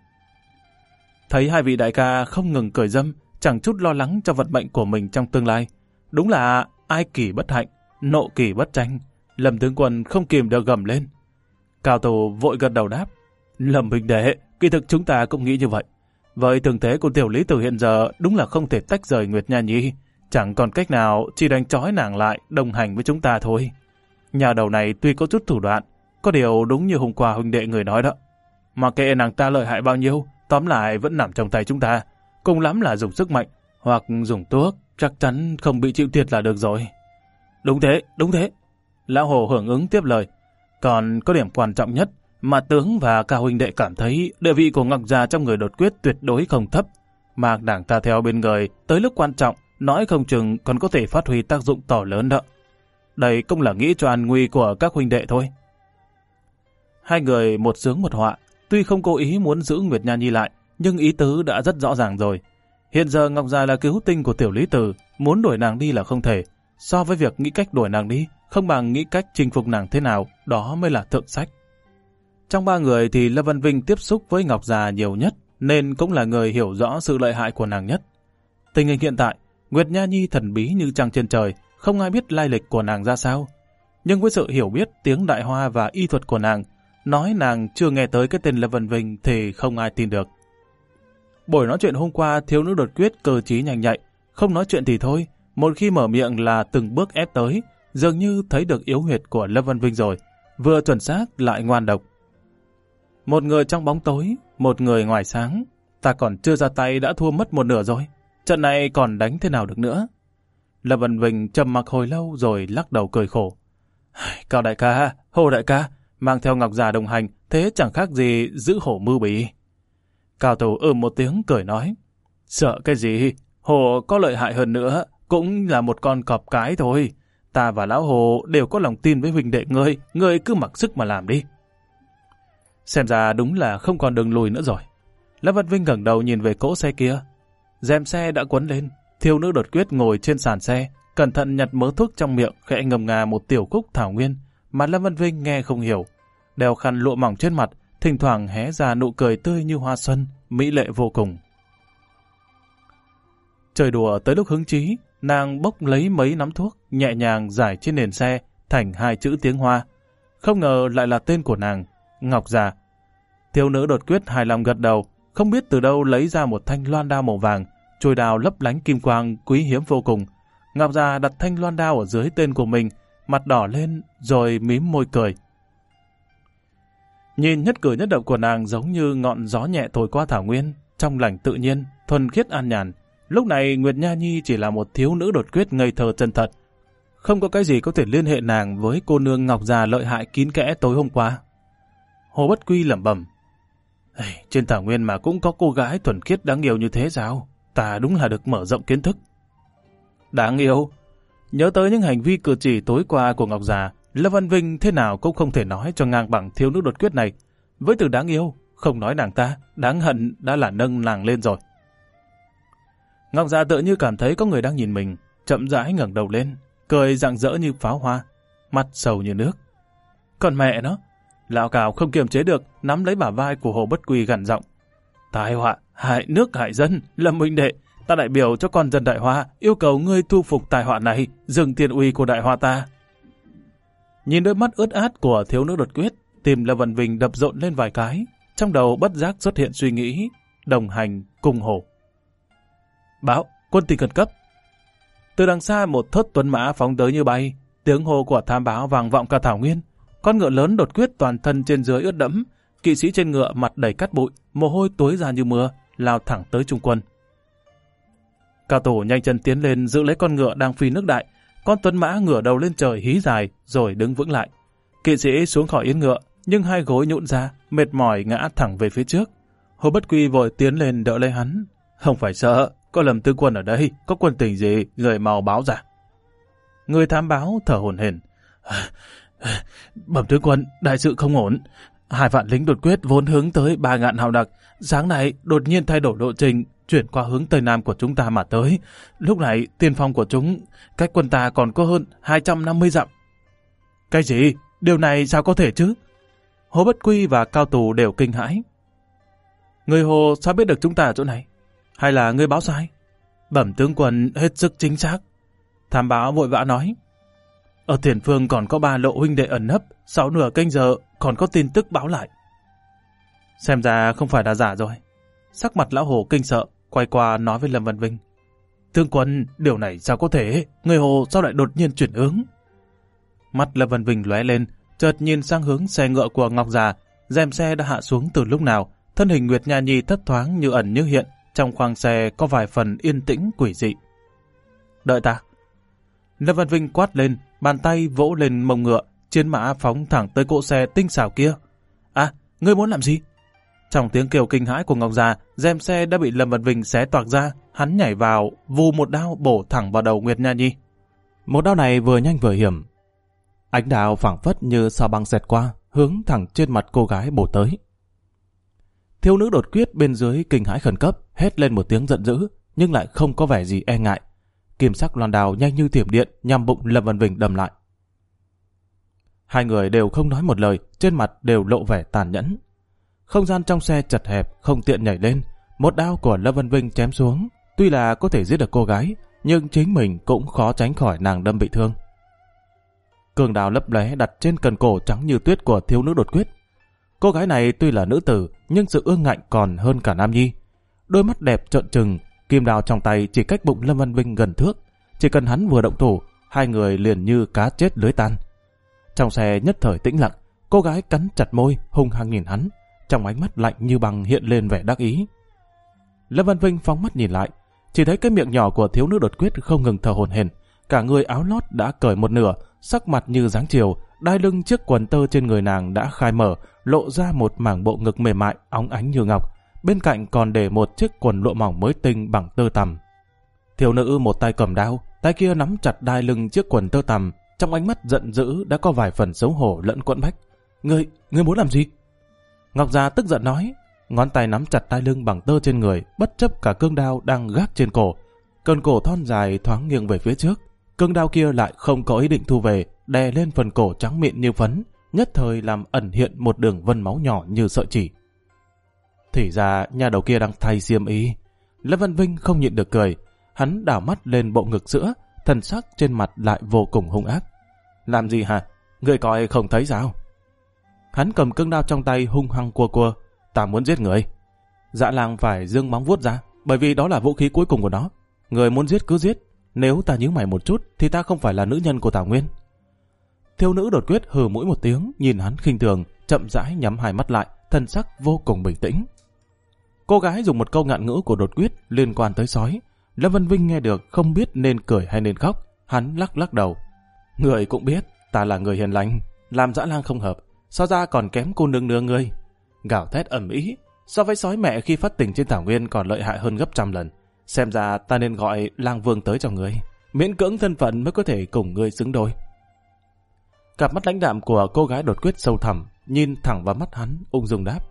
Thấy hai vị đại ca không ngừng cười dâm, chẳng chút lo lắng cho vận mệnh của mình trong tương lai. Đúng là ai kỳ bất hạnh, nộ kỳ bất tranh. Lâm tướng quân không kìm được gầm lên. Cao Tù vội gật đầu đáp. Lâm huynh đệ, kỳ thực chúng ta cũng nghĩ như vậy. Với thường thế của tiểu Lý Tử hiện giờ đúng là không thể tách rời Nguyệt Nha Nhi. Chẳng còn cách nào, chỉ đành trói nàng lại đồng hành với chúng ta thôi. Nhà đầu này tuy có chút thủ đoạn, có điều đúng như hôm qua huynh đệ người nói đó. Mà kệ nàng ta lợi hại bao nhiêu, tóm lại vẫn nằm trong tay chúng ta. Cùng lắm là dùng sức mạnh, hoặc dùng thuốc, chắc chắn không bị chịu thiệt là được rồi. Đúng thế, đúng thế. Lão Hồ hưởng ứng tiếp lời. Còn có điểm quan trọng nhất mà tướng và cả huynh đệ cảm thấy địa vị của Ngọc Già trong người đột quyết tuyệt đối không thấp. Mang nàng ta theo bên người, tới lúc quan trọng, nói không chừng còn có thể phát huy tác dụng to lớn đó. Đây cũng là nghĩ cho an nguy của các huynh đệ thôi. Hai người một sướng một họa, tuy không cố ý muốn giữ Nguyệt Nha Nhi lại, nhưng ý tứ đã rất rõ ràng rồi. Hiện giờ Ngọc Già là cứu tinh của tiểu Lý Tử, muốn đuổi nàng đi là không thể. So với việc nghĩ cách đuổi nàng đi, không bằng nghĩ cách chinh phục nàng thế nào, đó mới là thượng sách. Trong ba người thì Lâm Văn Vinh tiếp xúc với Ngọc Già nhiều nhất, nên cũng là người hiểu rõ sự lợi hại của nàng nhất. Tình hình hiện tại, Nguyệt Nha Nhi thần bí như trăng trên trời, không ai biết lai lịch của nàng ra sao. Nhưng với sự hiểu biết tiếng Đại Hoa và y thuật của nàng, nói nàng chưa nghe tới cái tên Lâm Văn Vinh thì không ai tin được. Buổi nói chuyện hôm qua thiếu nữ đột quyết cơ trí nhanh nhạy, không nói chuyện thì thôi, một khi mở miệng là từng bước ép tới, dường như thấy được yếu huyệt của Lâm Văn Vinh rồi, vừa chuẩn xác lại ngoan độc. Một người trong bóng tối, một người ngoài sáng, ta còn chưa ra tay đã thua mất một nửa rồi, trận này còn đánh thế nào được nữa. Lâm Văn Vinh trầm mặc hồi lâu rồi lắc đầu cười khổ. Cao đại ca, Hồ đại ca, mang theo Ngọc Già đồng hành, thế chẳng khác gì giữ hổ mưu bì. Cao Tù một tiếng cười nói. Sợ cái gì, Hồ có lợi hại hơn nữa, cũng là một con cọp cái thôi. Ta và lão Hồ đều có lòng tin với huynh đệ ngươi cứ mặc sức mà làm đi. Xem ra đúng là không còn đường lùi nữa rồi. Lâm Văn Vinh ngẩng đầu nhìn về cỗ xe kia. Rèm xe đã quấn lên, thiếu nữ đột quyết ngồi trên sàn xe, cẩn thận nhặt mớ thuốc trong miệng, khẽ ngầm ngà một tiểu khúc thảo nguyên, mà Lâm Văn Vinh nghe không hiểu. Đeo khăn lụa mỏng trên mặt, thỉnh thoảng hé ra nụ cười tươi như hoa xuân, mỹ lệ vô cùng. Chơi đùa tới lúc hứng chí, nàng bốc lấy mấy nắm thuốc, nhẹ nhàng rải trên nền xe, thành 2 chữ tiếng Hoa. Không ngờ lại là tên của nàng, Ngọc Già. Thiếu nữ đột quyết hài lòng gật đầu, không biết từ đâu lấy ra một thanh loan đao màu vàng, chuôi đao lấp lánh kim quang quý hiếm vô cùng. Ngọc Già đặt thanh loan đao ở dưới tên của mình, mặt đỏ lên rồi mím môi cười. Nhìn nhất cử nhất động của nàng giống như ngọn gió nhẹ thổi qua thảo nguyên, trong lành tự nhiên, thuần khiết an nhàn. Lúc này Nguyệt Nha Nhi chỉ là một thiếu nữ đột quyết ngây thơ chân thật. Không có cái gì có thể liên hệ nàng với cô nương Ngọc Già lợi hại kín kẽ tối hôm qua. Hồ Bất Quy lẩm bẩm. Trên thảo nguyên mà cũng có cô gái thuần khiết đáng yêu như thế sao? Ta đúng là được mở rộng kiến thức. Đáng yêu? Nhớ tới những hành vi cử chỉ tối qua của Ngọc già, Lâm Văn Vinh thế nào cũng không thể nói cho ngang bằng thiếu nữ đột quyết này. Với từ đáng yêu, không nói nàng ta, đáng hận đã là nâng nàng lên rồi. Ngọc già tự như cảm thấy có người đang nhìn mình, chậm rãi ngẩng đầu lên, cười rạng rỡ như pháo hoa, mặt sầu như nước. Còn mẹ nó, lão cào không kiềm chế được, nắm lấy bả vai của Hồ Bất Quy gằn giọng. Tai họa, hại nước hại dân, Lâm huynh đệ, ta đại biểu cho con dân Đại Hoa, yêu cầu ngươi thu phục tai họa này, dừng tiền uy của Đại Hoa ta. Nhìn đôi mắt ướt át của thiếu nữ đột quyết, tim Lâm Văn Vinh đập rộn lên vài cái, trong đầu bất giác xuất hiện suy nghĩ, đồng hành cùng Hồ. Báo, quân tình khẩn cấp. Từ đằng xa một thớt tuấn mã phóng tới như bay, tiếng hô của tham báo vang vọng cả thảo nguyên. Con ngựa lớn đột quyết toàn thân trên dưới ướt đẫm, kỵ sĩ trên ngựa mặt đầy cát bụi, mồ hôi túi ra như mưa, lao thẳng tới trung quân. Cao thủ nhanh chân tiến lên giữ lấy con ngựa đang phi nước đại. Con tuấn mã ngửa đầu lên trời hí dài rồi đứng vững lại. Kỵ sĩ xuống khỏi yên ngựa, nhưng hai gối nhũn ra, mệt mỏi ngã thẳng về phía trước. Hồ Bất Quy vội tiến lên đỡ lấy hắn. Không phải sợ, có Lâm tướng quân ở đây, có quân tình gì, người mau báo ra. Người thám báo thở hổn hển. Bẩm tướng quân, đại sự không ổn. 2 vạn lính đột quyết vốn hướng tới 3.000 hào đặc, sáng nay đột nhiên thay đổi lộ trình, chuyển qua hướng tây nam của chúng ta mà tới. Lúc này tiên phong của chúng cách quân ta còn có hơn 250 dặm. Cái gì? Điều này sao có thể chứ? Hồ Bất Quy và Cao Tù đều kinh hãi. Người Hồ sao biết được chúng ta ở chỗ này? Hay là người báo sai? Bẩm tướng quân hết sức chính xác. Thám báo vội vã nói. Ở tiền phương còn có 3 lộ huynh đệ ẩn nấp, sau nửa canh giờ còn có tin tức báo lại. Xem ra không phải là giả rồi. Sắc mặt lão Hồ kinh sợ, quay qua nói với Lâm Văn Vinh. Tướng quân, điều này sao có thể? Người Hồ sao lại đột nhiên chuyển hướng? Mắt Lâm Văn Vinh lóe lên, chợt nhìn sang hướng xe ngựa của Ngọc già. Rèm xe đã hạ xuống từ lúc nào, thân hình Nguyệt Nha Nhi thấp thoáng như ẩn như hiện, trong khoang xe có vài phần yên tĩnh quỷ dị. Đợi ta. Lâm Văn Vinh quát lên, bàn tay vỗ lên mông ngựa, chiến mã phóng thẳng tới cỗ xe tinh xảo kia. À, ngươi muốn làm gì? Trong tiếng kêu kinh hãi của Ngọc già, rèm xe đã bị Lâm Văn Vinh xé toạc ra, hắn nhảy vào, vù một đao bổ thẳng vào đầu Nguyệt Nha Nhi. Một đao này vừa nhanh vừa hiểm. Ánh đao phảng phất như sao băng xẹt qua, hướng thẳng trên mặt cô gái bổ tới. Thiếu nữ đột quyết bên dưới kinh hãi khẩn cấp, hét lên một tiếng giận dữ, nhưng lại không có vẻ gì e ngại. Kim sắc loan đao nhanh như thiểm điện nhằm bụng Lâm Văn Vinh đâm lại. Hai người đều không nói một lời, trên mặt đều lộ vẻ tàn nhẫn. Không gian trong xe chật hẹp, không tiện nhảy lên. Một đao của Lâm Văn Vinh chém xuống, tuy là có thể giết được cô gái, nhưng chính mình cũng khó tránh khỏi nàng đâm bị thương. Cường đao lấp lóe đặt trên cần cổ trắng như tuyết của thiếu nữ đột quyết. Cô gái này tuy là nữ tử, nhưng sự ương ngạnh còn hơn cả nam nhi. Đôi mắt đẹp trợn trừng, kim đao trong tay chỉ cách bụng Lâm Văn Vinh gần thước. Chỉ cần hắn vừa động thủ, hai người liền như cá chết lưới tan. Trong xe nhất thời tĩnh lặng, cô gái cắn chặt môi, hung hăng nhìn hắn. Trong ánh mắt lạnh như băng hiện lên vẻ đắc ý. Lâm Văn Vinh phóng mắt nhìn lại, chỉ thấy cái miệng nhỏ của thiếu nữ đột quyết không ngừng thở hổn hển, cả người áo lót đã cởi một nửa, sắc mặt như dáng chiều, đai lưng chiếc quần tơ trên người nàng đã khai mở, lộ ra một mảng bộ ngực mềm mại, óng ánh như ngọc. Bên cạnh còn để một chiếc quần lụa mỏng mới tinh bằng tơ tằm. Thiếu nữ một tay cầm đao, tay kia nắm chặt đai lưng chiếc quần tơ tằm, trong ánh mắt giận dữ đã có vài phần xấu hổ lẫn quẫn bách. Ngươi muốn làm gì? Ngọc già tức giận nói, ngón tay nắm chặt đai lưng bằng tơ trên người, bất chấp cả cương đao đang gác trên cổ. Cần cổ thon dài thoáng nghiêng về phía trước, cương đao kia lại không có ý định thu về, đè lên phần cổ trắng mịn như phấn, nhất thời làm ẩn hiện một đường vân máu nhỏ như sợi chỉ. Thì ra nhà đầu kia đang thay xiêm y. Lâm Văn Vinh không nhịn được cười, hắn đảo mắt lên bộ ngực sữa, thần sắc trên mặt lại vô cùng hung ác. Làm gì hả? Người coi không thấy sao? Hắn cầm cương đao trong tay hung hăng cua. Ta muốn giết người. Dã lang phải giương móng vuốt ra, bởi vì đó là vũ khí cuối cùng của nó. Người muốn giết cứ giết, nếu ta nhíu mày một chút thì ta không phải là nữ nhân của Thảo Nguyên. Thiếu nữ đột quyết hừ mũi một tiếng, nhìn hắn khinh thường, chậm rãi nhắm hai mắt lại, thần sắc vô cùng bình tĩnh. Cô gái dùng một câu ngạn ngữ của đột quyết liên quan tới sói. Lâm Văn Vinh nghe được không biết nên cười hay nên khóc, hắn lắc đầu. Người cũng biết ta là người hiền lành, làm dã lang không hợp, so ra còn kém cô nương nương ngươi. Gào thét ầm ĩ, so với sói mẹ khi phát tình trên thảo nguyên còn lợi hại hơn gấp trăm lần. Xem ra ta nên gọi lang vương tới cho ngươi, miễn cưỡng thân phận mới có thể cùng ngươi xứng đôi. Cặp mắt lãnh đạm của cô gái đột quyết sâu thẳm, nhìn thẳng vào mắt hắn, ung dung đáp.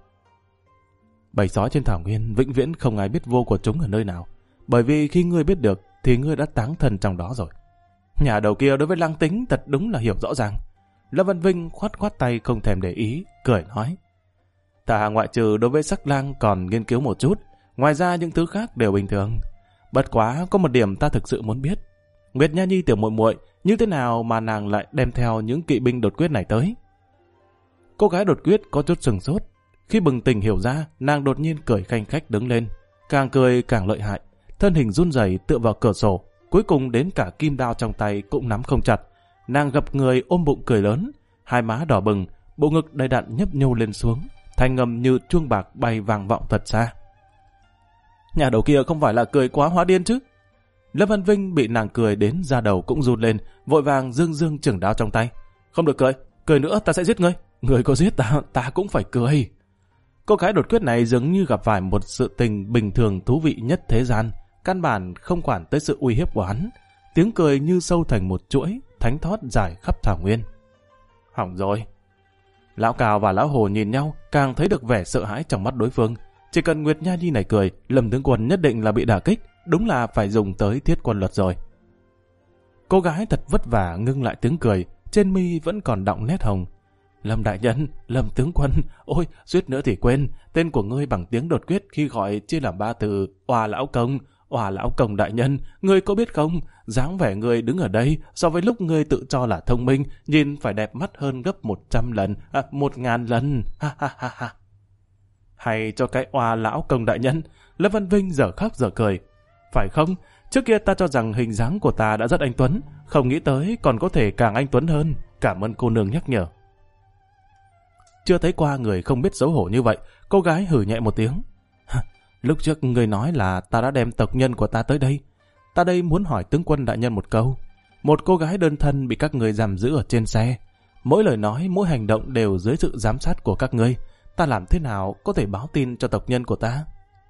Bầy sói trên thảo nguyên vĩnh viễn không ai biết vô của chúng ở nơi nào, bởi vì khi ngươi biết được thì ngươi đã táng thân trong đó rồi. Nhà đầu kia đối với lang tính thật đúng là hiểu rõ ràng. Lâm Văn Vinh khoát khoát tay không thèm để ý, cười nói. Ta ngoại trừ đối với sắc lang còn nghiên cứu một chút, ngoài ra những thứ khác đều bình thường. Bất quá có một điểm ta thực sự muốn biết. Nguyệt Nha Nhi tiểu muội muội như thế nào mà nàng lại đem theo những kỵ binh đột quyết này tới? Cô gái đột quyết có chút sừng sốt. Khi bừng tỉnh hiểu ra, nàng đột nhiên cười khanh khách đứng lên. Càng cười càng lợi hại, thân hình run rẩy tựa vào cửa sổ. Cuối cùng đến cả kim đao trong tay cũng nắm không chặt. Nàng gập người ôm bụng cười lớn, hai má đỏ bừng, bộ ngực đầy đặn nhấp nhô lên xuống, thanh âm như chuông bạc bay vang vọng thật xa. Nhà đầu kia không phải là cười quá hóa điên chứ? Lâm Văn Vinh bị nàng cười đến da đầu cũng run lên, vội vàng dương chưởng đao trong tay. Không được cười, cười nữa ta sẽ giết ngươi. Ngươi có giết ta cũng phải cười. Cô gái đột quyết này dường như gặp phải một sự tình bình thường thú vị nhất thế gian, căn bản không quản tới sự uy hiếp của hắn. Tiếng cười như sâu thành một chuỗi, thánh thót dài khắp thảo nguyên. Hỏng rồi. Lão Cào và Lão Hồ nhìn nhau, càng thấy được vẻ sợ hãi trong mắt đối phương. Chỉ cần Nguyệt Nha Nhi này cười, Lâm tướng quân nhất định là bị đả kích, đúng là phải dùng tới thiết quân luật rồi. Cô gái thật vất vả ngưng lại tiếng cười, trên mi vẫn còn đọng nét hồng. Lâm đại nhân, Lâm tướng quân, ôi, suýt nữa thì quên, tên của ngươi bằng tiếng đột quyết khi gọi chia làm 3 từ, Oà lão công đại nhân, ngươi có biết không, dáng vẻ ngươi đứng ở đây so với lúc ngươi tự cho là thông minh, nhìn phải đẹp mắt hơn gấp 100 lần, 1000 lần, ha ha ha ha. Hay cho cái Oà lão công đại nhân, Lâm Văn Vinh giờ khóc giờ cười. Phải không, trước kia ta cho rằng hình dáng của ta đã rất anh tuấn, không nghĩ tới còn có thể càng anh tuấn hơn, cảm ơn cô nương nhắc nhở. Chưa thấy qua người không biết xấu hổ như vậy, cô gái hử nhẹ một tiếng. Lúc trước người nói là ta đã đem tộc nhân của ta tới đây. Ta đây muốn hỏi tướng quân đại nhân một câu. Một cô gái đơn thân bị các người giam giữ ở trên xe. Mỗi lời nói, mỗi hành động đều dưới sự giám sát của các ngươi. Ta làm thế nào có thể báo tin cho tộc nhân của ta?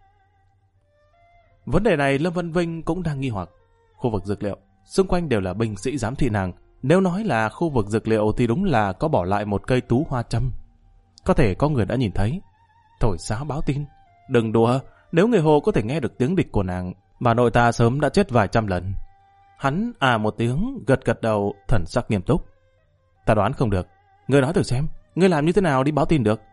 Vấn đề này Lâm Văn Vinh cũng đang nghi hoặc. Khu vực dược liệu, xung quanh đều là binh sĩ giám thị nàng. Nếu nói là khu vực dược liệu thì đúng là có bỏ lại một cây tú hoa châm. Có thể có người đã nhìn thấy. Thổi sáo báo tin. Đừng đùa, nếu người Hồ có thể nghe được tiếng địch của nàng, bà nội ta sớm đã chết vài trăm lần. Hắn một tiếng, gật đầu, thần sắc nghiêm túc. Ta đoán không được. Ngươi nói thử xem, ngươi làm như thế nào đi báo tin được?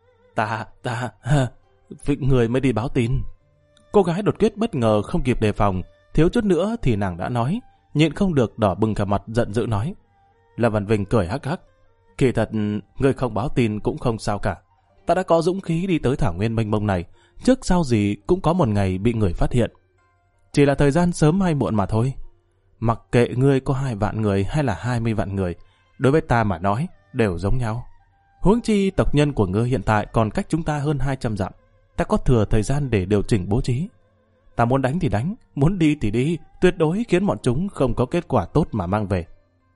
Người mới đi báo tin. Cô gái đột quyết bất ngờ không kịp đề phòng, thiếu chút nữa thì nàng đã nói, nhịn không được đỏ bừng cả mặt giận dữ nói. Lâm Văn Vinh cười hắc hắc. Kỳ thật, ngươi không báo tin cũng không sao cả. Ta đã có dũng khí đi tới thảo nguyên mênh mông này, trước sau gì cũng có một ngày bị người phát hiện. Chỉ là thời gian sớm hay muộn mà thôi. Mặc kệ ngươi có 2 vạn người hay là 20 vạn người, đối với ta mà nói, đều giống nhau. Huống chi tộc nhân của ngươi hiện tại còn cách chúng ta hơn 200 dặm. Ta có thừa thời gian để điều chỉnh bố trí. Ta muốn đánh thì đánh, muốn đi thì đi, tuyệt đối khiến bọn chúng không có kết quả tốt mà mang về.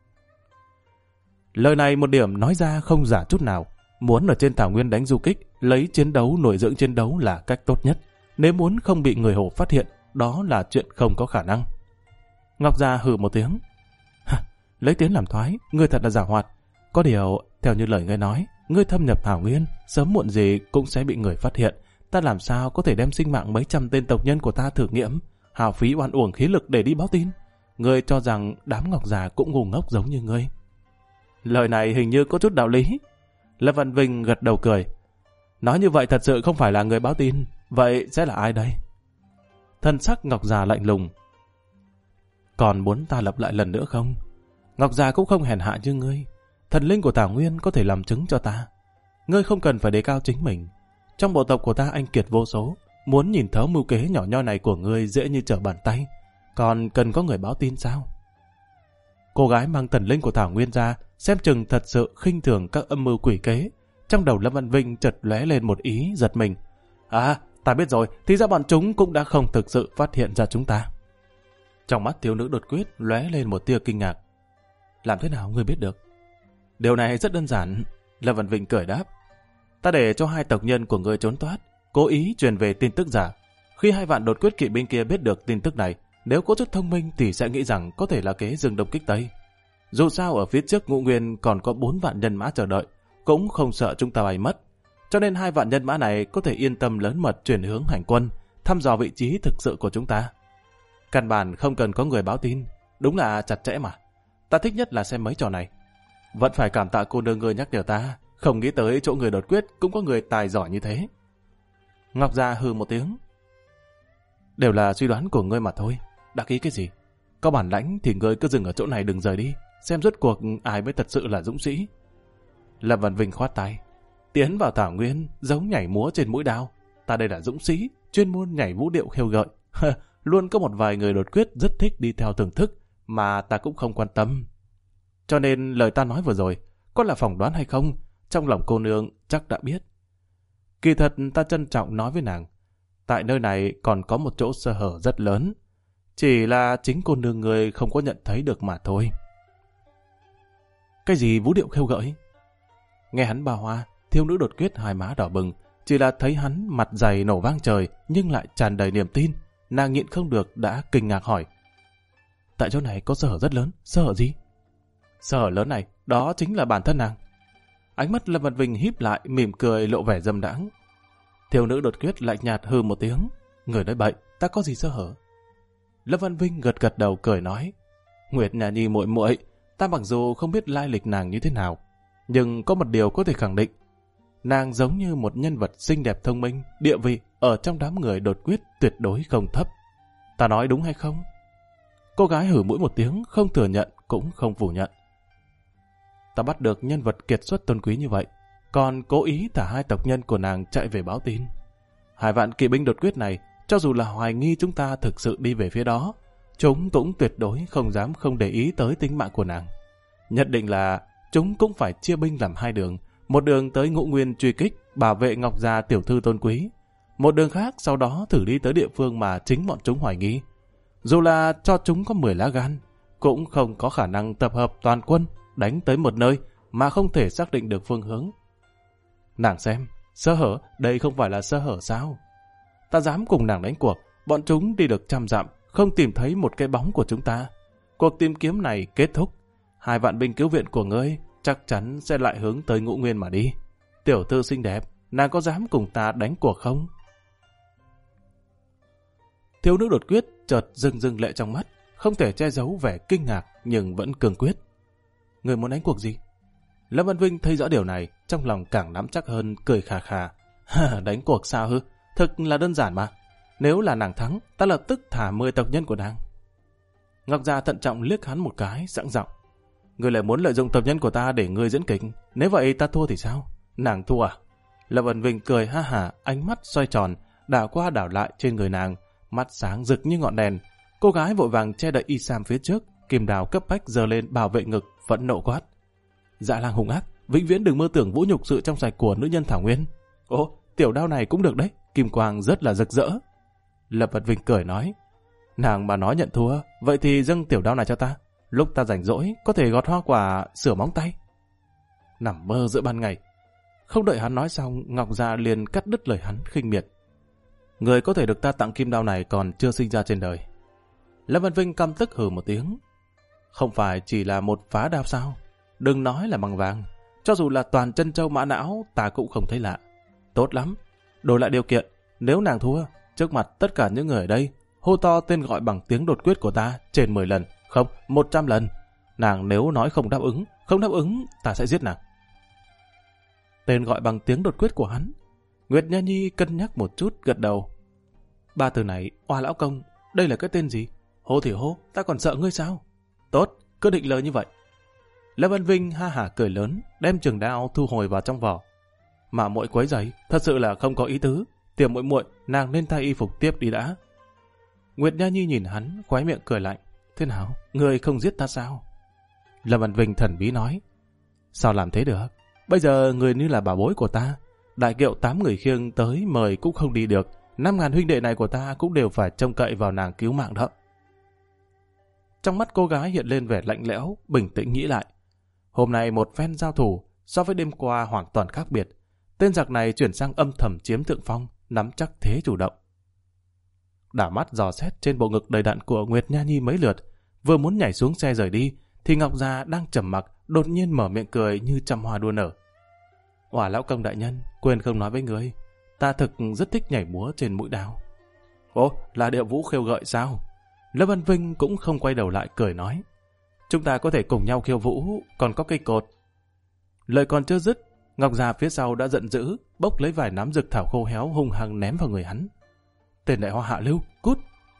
Lời này một điểm nói ra không giả chút nào. Muốn ở trên thảo nguyên đánh du kích, lấy chiến đấu nội dưỡng chiến đấu là cách tốt nhất. Nếu muốn không bị người Hồ phát hiện, đó là chuyện không có khả năng. Ngọc Gia hừ một tiếng. Lấy tiếng làm thoái, ngươi thật là giảo hoạt. Có điều, theo như lời ngươi nói, ngươi thâm nhập thảo nguyên, sớm muộn gì cũng sẽ bị người phát hiện. Ta làm sao có thể đem sinh mạng mấy trăm tên tộc nhân của ta thử nghiệm, hào phí oan uổng khí lực để đi báo tin? Ngươi cho rằng đám Ngọc Già cũng ngu ngốc giống như ngươi? Lời này hình như có chút đạo lý. Lâm Văn Vinh gật đầu cười. Nói như vậy thật sự không phải là người báo tin, vậy sẽ là ai đây? Thân sắc Ngọc Già lạnh lùng. Còn muốn ta lặp lại lần nữa không? Ngọc Già cũng không hèn hạ như ngươi. Thần linh của Thảo Nguyên có thể làm chứng cho ta. Ngươi không cần phải đề cao chính mình. Trong bộ tộc của ta anh kiệt vô số, muốn nhìn thấu mưu kế nhỏ nho này của ngươi dễ như trở bàn tay. Còn cần có người báo tin sao? Cô gái mang thần linh của Thảo Nguyên ra, xem chừng thật sự khinh thường các âm mưu quỷ kế. Trong đầu Lâm Văn Vinh chợt lóe lên một ý giật mình. Ta biết rồi, thì ra bọn chúng cũng đã không thực sự phát hiện ra chúng ta. Trong mắt thiếu nữ đột quyết lóe lên một tia kinh ngạc. Làm thế nào ngươi biết được? Điều này rất đơn giản. Lâm Văn Vinh cười đáp. Ta để cho hai tộc nhân của ngươi trốn thoát, cố ý truyền về tin tức giả. Khi 2 vạn đột quyết kỵ binh kia biết được tin tức này, nếu có chút thông minh thì sẽ nghĩ rằng có thể là kế dương đông kích tây. Dù sao ở phía trước Ngũ Nguyên còn có 4 vạn nhân mã chờ đợi, cũng không sợ chúng ta bay mất. Cho nên 2 vạn nhân mã này có thể yên tâm lớn mật chuyển hướng hành quân, thăm dò vị trí thực sự của chúng ta. Căn bản không cần có người báo tin, đúng là chặt chẽ mà. Ta thích nhất là xem mấy trò này. Vẫn phải cảm tạ cô nương người nhắc nhở ta, không nghĩ tới chỗ người đột quyết cũng có người tài giỏi như thế. Ngọc Gia hừ một tiếng. Đều là suy đoán của ngươi mà thôi, đắc ý cái gì? Có bản lãnh thì ngươi cứ dừng ở chỗ này đừng rời đi, xem rốt cuộc ai mới thật sự là dũng sĩ. Lâm Văn Vinh khoát tay. Tiến vào Thảo Nguyên giống nhảy múa trên mũi đao. Ta đây là dũng sĩ, chuyên môn nhảy vũ điệu khêu gợi. Luôn có một vài người đột quyết rất thích đi theo thưởng thức, mà ta cũng không quan tâm. Cho nên lời ta nói vừa rồi, có là phỏng đoán hay không, trong lòng cô nương chắc đã biết. Kỳ thật ta trân trọng nói với nàng, tại nơi này còn có một chỗ sơ hở rất lớn, chỉ là chính cô nương người không có nhận thấy được mà thôi. Cái gì vũ điệu khêu gợi? Nghe hắn ba hoa, thiếu nữ đột quyết hai má đỏ bừng, chỉ là thấy hắn mặt dày nổ vang trời nhưng lại tràn đầy niềm tin, nàng nhịn không được đã kinh ngạc hỏi. Tại chỗ này có sơ hở rất lớn, sơ hở gì? Sơ hở lớn này, đó chính là bản thân nàng. Ánh mắt Lâm Văn Vinh híp lại, mỉm cười lộ vẻ dâm đãng. Thiếu nữ đột quyết lạnh nhạt hừ một tiếng. Người nói bậy, ta có gì sơ hở? Lâm Văn Vinh gật gật đầu cười nói. Nguyệt Nha Nhi muội muội, ta mặc dù không biết lai lịch nàng như thế nào, nhưng có một điều có thể khẳng định. Nàng giống như một nhân vật xinh đẹp thông minh, địa vị ở trong đám người đột quyết tuyệt đối không thấp. Ta nói đúng hay không? Cô gái hử mũi một tiếng, không thừa nhận cũng không phủ nhận. Ta bắt được nhân vật kiệt xuất tôn quý như vậy, còn cố ý thả 2 tộc nhân của nàng chạy về báo tin. 2 vạn kỵ binh đột quyết này, cho dù là hoài nghi chúng ta thực sự đi về phía đó, chúng cũng tuyệt đối không dám không để ý tới tính mạng của nàng. Nhất định là chúng cũng phải chia binh làm 2 đường, một đường tới Ngũ Nguyên truy kích, bảo vệ Ngọc Gia tiểu thư tôn quý, một đường khác sau đó thử đi tới địa phương mà chính bọn chúng hoài nghi. Dù là cho chúng có 10 lá gan, cũng không có khả năng tập hợp toàn quân đánh tới một nơi mà không thể xác định được phương hướng. Nàng xem, sơ hở, đây không phải là sơ hở sao? Ta dám cùng nàng đánh cuộc, bọn chúng đi được 100 dặm, không tìm thấy một cái bóng của chúng ta. Cuộc tìm kiếm này kết thúc, 2 vạn binh cứu viện của ngươi chắc chắn sẽ lại hướng tới Ngũ Nguyên mà đi. Tiểu thư xinh đẹp, nàng có dám cùng ta đánh cuộc không? Thiếu nữ đột quyết chợt rưng rưng lệ trong mắt, không thể che giấu vẻ kinh ngạc nhưng vẫn cương quyết. Người muốn đánh cuộc gì? Lâm Văn Vinh thấy rõ điều này, trong lòng càng nắm chắc hơn, cười khà khà. Đánh cuộc sao hư? Thực là đơn giản mà. Nếu là nàng thắng, ta lập tức thả 10 tộc nhân của nàng. Ngọc Gia thận trọng liếc hắn một cái, sẵn giọng. Ngươi lại muốn lợi dụng tộc nhân của ta để ngươi diễn kịch. Nếu vậy ta thua thì sao? Nàng thua à? Lâm Văn Vinh cười ha hả, ánh mắt xoay tròn, đảo qua đảo lại trên người nàng, mắt sáng rực như ngọn đèn. Cô gái vội vàng che đậy y sam phía trước, kim đào cấp bách giơ lên bảo vệ ngực, phẫn nộ quát. Dạ lang hung ác, vĩnh viễn đừng mơ tưởng vũ nhục sự trong sạch của nữ nhân Thảo Nguyên. Ồ, tiểu đao này cũng được đấy, kim quang rất là rực rỡ. Lâm Văn Vinh cười nói. Nàng mà nói nhận thua, vậy thì dâng tiểu đao này cho ta. Lúc ta rảnh rỗi, có thể gọt hoa quả, sửa móng tay. Nằm mơ giữa ban ngày. Không đợi hắn nói xong, Ngọc Gia liền cắt đứt lời hắn khinh miệt. Người có thể được ta tặng kim đao này còn chưa sinh ra trên đời. Lâm Văn Vinh căm tức hừ một tiếng. Không phải chỉ là một phá đao sao? Đừng nói là bằng vàng. Cho dù là toàn chân châu mã não, ta cũng không thấy lạ. Tốt lắm. Đổi lại điều kiện. Nếu nàng thua, trước mặt tất cả những người ở đây, hô to tên gọi bằng tiếng đột quyết của ta trên 10 lần. Không, 100 lần. Nàng nếu nói không đáp ứng, ta sẽ giết nàng. Tên gọi bằng tiếng đột quyết của hắn. Nguyệt Nha Nhi cân nhắc một chút, gật đầu. 3 từ này, oa lão công, đây là cái tên gì? Hô thì hô, ta còn sợ ngươi sao? Tốt, cứ định lời như vậy. Lâm Văn Vinh ha hả cười lớn, đem trường đao thu hồi vào trong vỏ. Mà muội quấy rầy, thật sự là không có ý tứ. Tiểu muội muội, nàng nên thay y phục tiếp đi đã. Nguyệt Nha Nhi nhìn hắn, khoái miệng cười lạnh. Thế nào, ngươi không giết ta sao? Lâm Văn Vinh thần bí nói. Sao làm thế được? Bây giờ người như là bảo bối của ta. Đại kiệu 8 người khiêng tới mời cũng không đi được. 5.000 huynh đệ này của ta cũng đều phải trông cậy vào nàng cứu mạng đó. Trong mắt cô gái hiện lên vẻ lạnh lẽo, bình tĩnh nghĩ lại. Hôm nay một phen giao thủ, so với đêm qua hoàn toàn khác biệt. Tên giặc này chuyển sang âm thầm chiếm thượng phong, nắm chắc thế chủ động. Đảo mắt dò xét trên bộ ngực đầy đặn của Nguyệt Nha Nhi mấy lượt, vừa muốn nhảy xuống xe rời đi, thì Ngọc Già đang trầm mặc, đột nhiên mở miệng cười như trăm hoa đua nở. Oà lão công đại nhân, quên không nói với người, ta thực rất thích nhảy múa trên mũi đao. Ồ, là điệu vũ khiêu gợi sao? Lâm Văn Vinh cũng không quay đầu lại cười nói. Chúng ta có thể cùng nhau khiêu vũ, còn có cây cột. Lời còn chưa dứt, Ngọc Già phía sau đã giận dữ, bốc lấy vài nắm dược thảo khô héo hung hăng ném vào người hắn. Tên đại hoa hạ lưu, cút!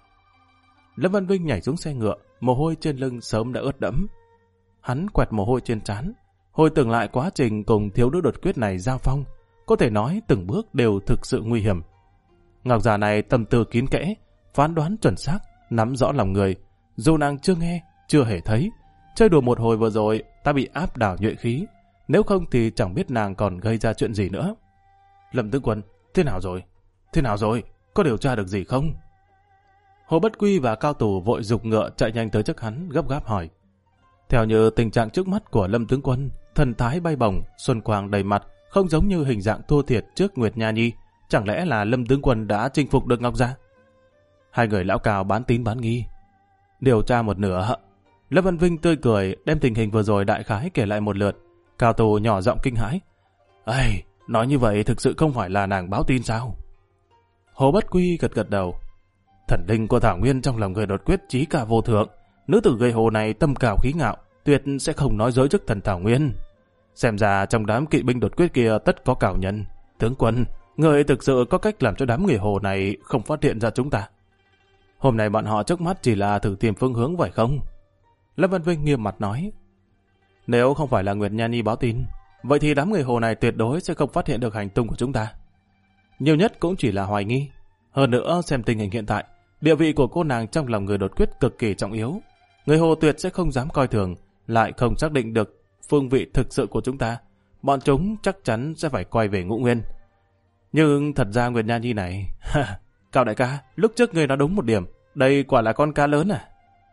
Lâm Văn Vinh nhảy xuống xe ngựa, mồ hôi trên lưng sớm đã ướt đẫm. Hắn quẹt mồ hôi trên trán, hồi tưởng lại quá trình cùng thiếu nữ đột quyết này giao phong, có thể nói từng bước đều thực sự nguy hiểm. Ngọc Già này tâm tư kín kẽ, phán đoán chuẩn xác, nắm rõ lòng người, dù nàng chưa nghe, chưa hề thấy. Chơi đùa một hồi vừa rồi, ta bị áp đảo nhuệ khí, nếu không thì chẳng biết nàng còn gây ra chuyện gì nữa. Lâm tướng quân, thế nào rồi? Thế nào rồi? Có điều tra được gì không? Hồ Bất Quy và Cao Tù vội giục ngựa chạy nhanh tới trước hắn, gấp gáp hỏi. Theo như tình trạng trước mắt của Lâm tướng quân, thần thái bay bổng, xuân quang đầy mặt, không giống như hình dạng thua thiệt trước Nguyệt Nha Nhi. Chẳng lẽ là Lâm tướng quân đã chinh phục được Ngọc Gia? Hai người lão Cao bán tín bán nghi. Điều tra một nửa. Lâm Văn Vinh tươi cười, đem tình hình vừa rồi đại khái kể lại một lượt. Cao Tù nhỏ giọng kinh hãi. Ây, nói như vậy thực sự không phải là nàng báo tin sao? Hồ Bất Quy gật gật đầu. Thần linh của Thảo Nguyên trong lòng người đột quyết chí cả vô thượng. Nữ tử gây hồ này tâm cao khí ngạo, tuyệt sẽ không nói dối trước thần Thảo Nguyên. Xem ra trong đám kỵ binh đột quyết kia tất có cảo nhân. Tướng quân, người thực sự có cách làm cho đám người hồ này không phát hiện ra chúng ta. Hôm nay bọn họ trước mắt chỉ là thử tìm phương hướng vậy không? Lâm Văn Vinh nghiêm mặt nói. Nếu không phải là Nguyệt Nha Nhi báo tin, vậy thì đám người hồ này tuyệt đối sẽ không phát hiện được hành tung của chúng ta. Nhiều nhất cũng chỉ là hoài nghi. Hơn nữa xem tình hình hiện tại, địa vị của cô nàng trong lòng người đột quyết cực kỳ trọng yếu. Người hồ tuyệt sẽ không dám coi thường, lại không xác định được phương vị thực sự của chúng ta. Bọn chúng chắc chắn sẽ phải quay về Ngũ Nguyên. Nhưng thật ra Nguyệt Nha Nhi này... Cao đại ca, lúc trước người nói đúng một điểm, đây quả là con cá lớn à?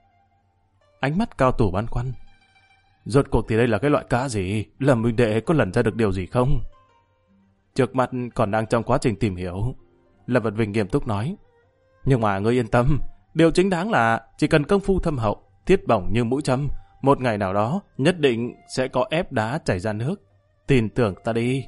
Ánh mắt Cao Tù băn khoăn. Rốt cuộc thì đây là cái loại cá gì? Lâm huynh đệ có lần ra được điều gì không? Trước mặt còn đang trong quá trình tìm hiểu. Lâm Vật Vinh nghiêm túc nói. Nhưng mà ngươi yên tâm, điều chính đáng là chỉ cần công phu thâm hậu, thiết bổng như mũi châm, một ngày nào đó nhất định sẽ có ép đá chảy ra nước. Tin tưởng ta đi.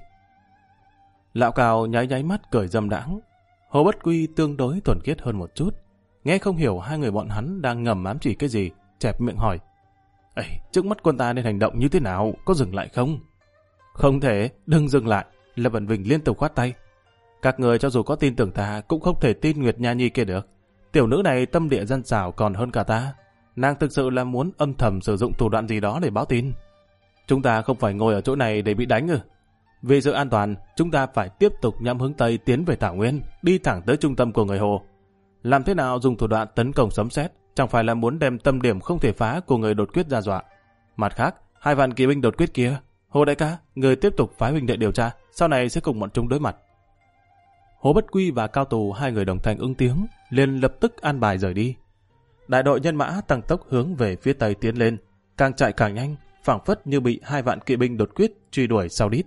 Lão Cao nháy nháy mắt cười dâm đãng. Hồ Bất Quy tương đối thuần khiết hơn một chút. Nghe không hiểu hai người bọn hắn đang ngầm ám chỉ cái gì, chẹp miệng hỏi. Ê, trước mắt quân ta nên hành động như thế nào, có dừng lại không? Không thể, đừng dừng lại. Lâm Văn Vinh liên tục khoát tay. Các người cho dù có tin tưởng ta cũng không thể tin Nguyệt Nha Nhi kia được. Tiểu nữ này tâm địa dân xảo còn hơn cả ta. Nàng thực sự là muốn âm thầm sử dụng thủ đoạn gì đó để báo tin. Chúng ta không phải ngồi ở chỗ này để bị đánh ư? Vì sự an toàn, chúng ta phải tiếp tục nhắm hướng Tây tiến về Thảo Nguyên, đi thẳng tới trung tâm của người Hồ. Làm thế nào dùng thủ đoạn tấn công sấm sét, chẳng phải là muốn đem tâm điểm không thể phá của người đột quyết ra dọa. Mặt khác, 2 vạn kỵ binh đột quyết kia, Hồ đại ca, người tiếp tục phái huynh đệ điều tra, sau này sẽ cùng bọn chúng đối mặt. Hồ Bất Quy và Cao Tù hai người đồng thanh ứng tiếng, liền lập tức an bài rời đi. Đại đội nhân mã tăng tốc hướng về phía Tây tiến lên, càng chạy càng nhanh, phảng phất như bị 2 vạn kỵ binh đột quyết truy đuổi sau đít.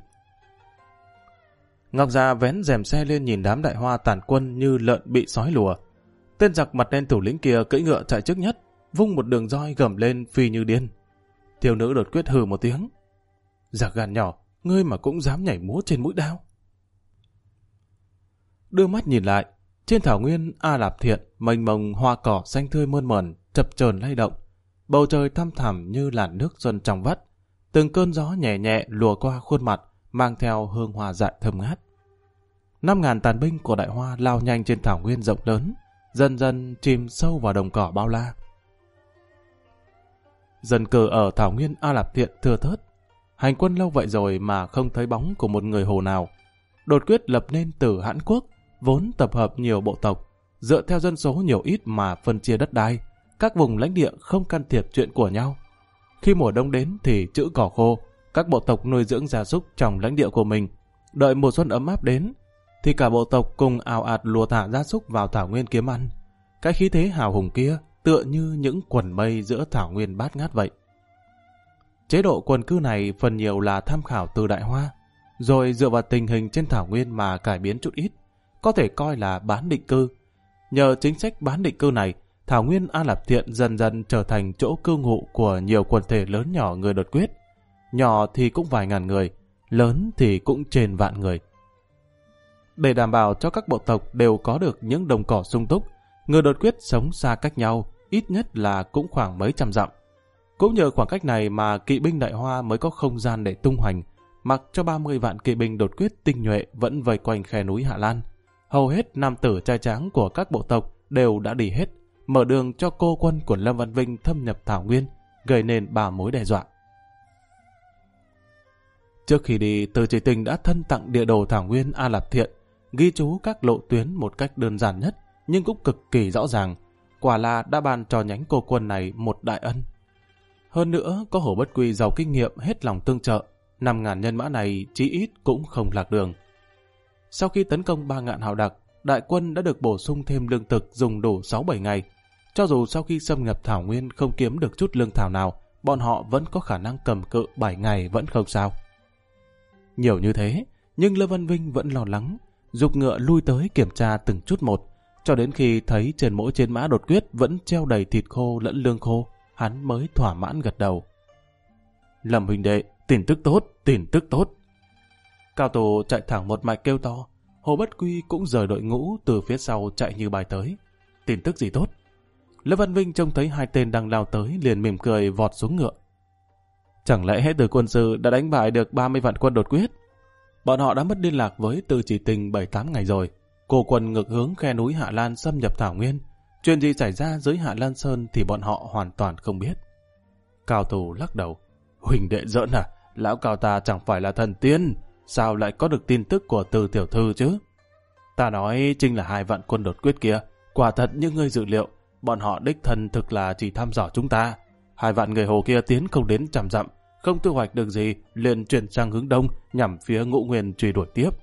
Ngọc Già vén rèm xe lên nhìn đám đại hoa tàn quân như lợn bị sói lùa. Tên giặc mặt đen thủ lĩnh kia cưỡi ngựa chạy trước nhất, vung một đường roi gầm lên phi như điên. Thiếu nữ đột quyết hừ một tiếng. Giặc gan nhỏ, ngươi mà cũng dám nhảy múa trên mũi đao. Đưa mắt nhìn lại, trên thảo nguyên A Lạp Thiện, mênh mông hoa cỏ xanh tươi mơn mởn, chập chờn lay động. Bầu trời thăm thẳm như làn nước xuân trong vắt. Từng cơn gió nhẹ nhẹ lùa qua khuôn mặt, mang theo hương hoa dại thơm ngát. 5.000 tàn binh của đại hoa lao nhanh trên thảo nguyên rộng lớn, dần dần chìm sâu vào đồng cỏ bao la. Dân cư ở thảo nguyên A Lạp Thiện thưa thớt. Hành quân lâu vậy rồi mà không thấy bóng của một người Hồ nào. Đột quyết lập nên Tử Hãn Quốc, vốn tập hợp nhiều bộ tộc, dựa theo dân số nhiều ít mà phân chia đất đai, các vùng lãnh địa không can thiệp chuyện của nhau. Khi mùa đông đến thì trữ cỏ khô, các bộ tộc nuôi dưỡng gia súc trong lãnh địa của mình. Đợi mùa xuân ấm áp đến, thì cả bộ tộc cùng ào ạt lùa thả gia súc vào thảo nguyên kiếm ăn. Cái khí thế hào hùng kia tựa như những quần mây giữa thảo nguyên bát ngát vậy. Chế độ quần cư này phần nhiều là tham khảo từ Đại Hoa, rồi dựa vào tình hình trên thảo nguyên mà cải biến chút ít, có thể coi là bán định cư. Nhờ chính sách bán định cư này, thảo nguyên An Lạp Thiện dần dần trở thành chỗ cư ngụ của nhiều quần thể lớn nhỏ người đột quyết. Nhỏ thì cũng vài ngàn người, lớn thì cũng trên vạn người. Để đảm bảo cho các bộ tộc đều có được những đồng cỏ sung túc, người đột quyết sống xa cách nhau, ít nhất là cũng khoảng mấy trăm dặm. Cũng nhờ khoảng cách này mà kỵ binh Đại Hoa mới có không gian để tung hoành, mặc cho 30 vạn kỵ binh đột quyết tinh nhuệ vẫn vây quanh khe núi Hạ Lan. Hầu hết nam tử trai tráng của các bộ tộc đều đã đi hết, mở đường cho cô quân của Lâm Văn Vinh thâm nhập thảo nguyên, gây nên 3 mối đe dọa. Trước khi đi, Từ Chỉ Tình đã thân tặng địa đồ thảo nguyên An Lạp Thiện, ghi chú các lộ tuyến một cách đơn giản nhất, nhưng cũng cực kỳ rõ ràng. Quả là đã ban cho nhánh cô quân này một đại ân. Hơn nữa, có Hổ Bất Quy giàu kinh nghiệm hết lòng tương trợ, 5.000 nhân mã này chí ít cũng không lạc đường. Sau khi tấn công 3 ngạn hào đặc, đại quân đã được bổ sung thêm lương thực dùng đủ 6-7 ngày. Cho dù sau khi xâm nhập thảo nguyên không kiếm được chút lương thảo nào, bọn họ vẫn có khả năng cầm cự 7 ngày vẫn không sao. Nhiều như thế, nhưng Lâm Văn Vinh vẫn lo lắng, giục ngựa lui tới kiểm tra từng chút một, cho đến khi thấy trên mỗi chiến mã đột quyết vẫn treo đầy thịt khô lẫn lương khô, hắn mới thỏa mãn gật đầu. Lâm huynh đệ, tin tức tốt, tin tức tốt. Cao Tù chạy thẳng một mạch kêu to, Hồ Bất Quy cũng rời đội ngũ từ phía sau chạy như bài tới. Tin tức gì tốt? Lâm Văn Vinh trông thấy 2 tên đang lao tới liền mỉm cười vọt xuống ngựa. Chẳng lẽ hết Từ quân sư đã đánh bại được 30 vạn quân đột quyết? Bọn họ đã mất liên lạc với Từ Chỉ Tình 7-8 ngày rồi. Cô quân ngược hướng khe núi Hạ Lan xâm nhập thảo nguyên. Chuyện gì xảy ra dưới Hạ Lan Sơn thì bọn họ hoàn toàn không biết. Cao Tù lắc đầu. Huỳnh đệ giỡn à? Lão Cao ta chẳng phải là thần tiên, sao lại có được tin tức của Từ tiểu thư chứ? Ta nói chính là 2 vạn quân đột quyết kia. Quả thật như ngươi dự liệu, bọn họ đích thân thực là chỉ thăm dò chúng ta. 2 vạn người Hồ kia tiến không đến 100 dặm, không thu hoạch được gì, liền chuyển sang hướng đông nhằm phía Ngũ Nguyên truy đuổi tiếp.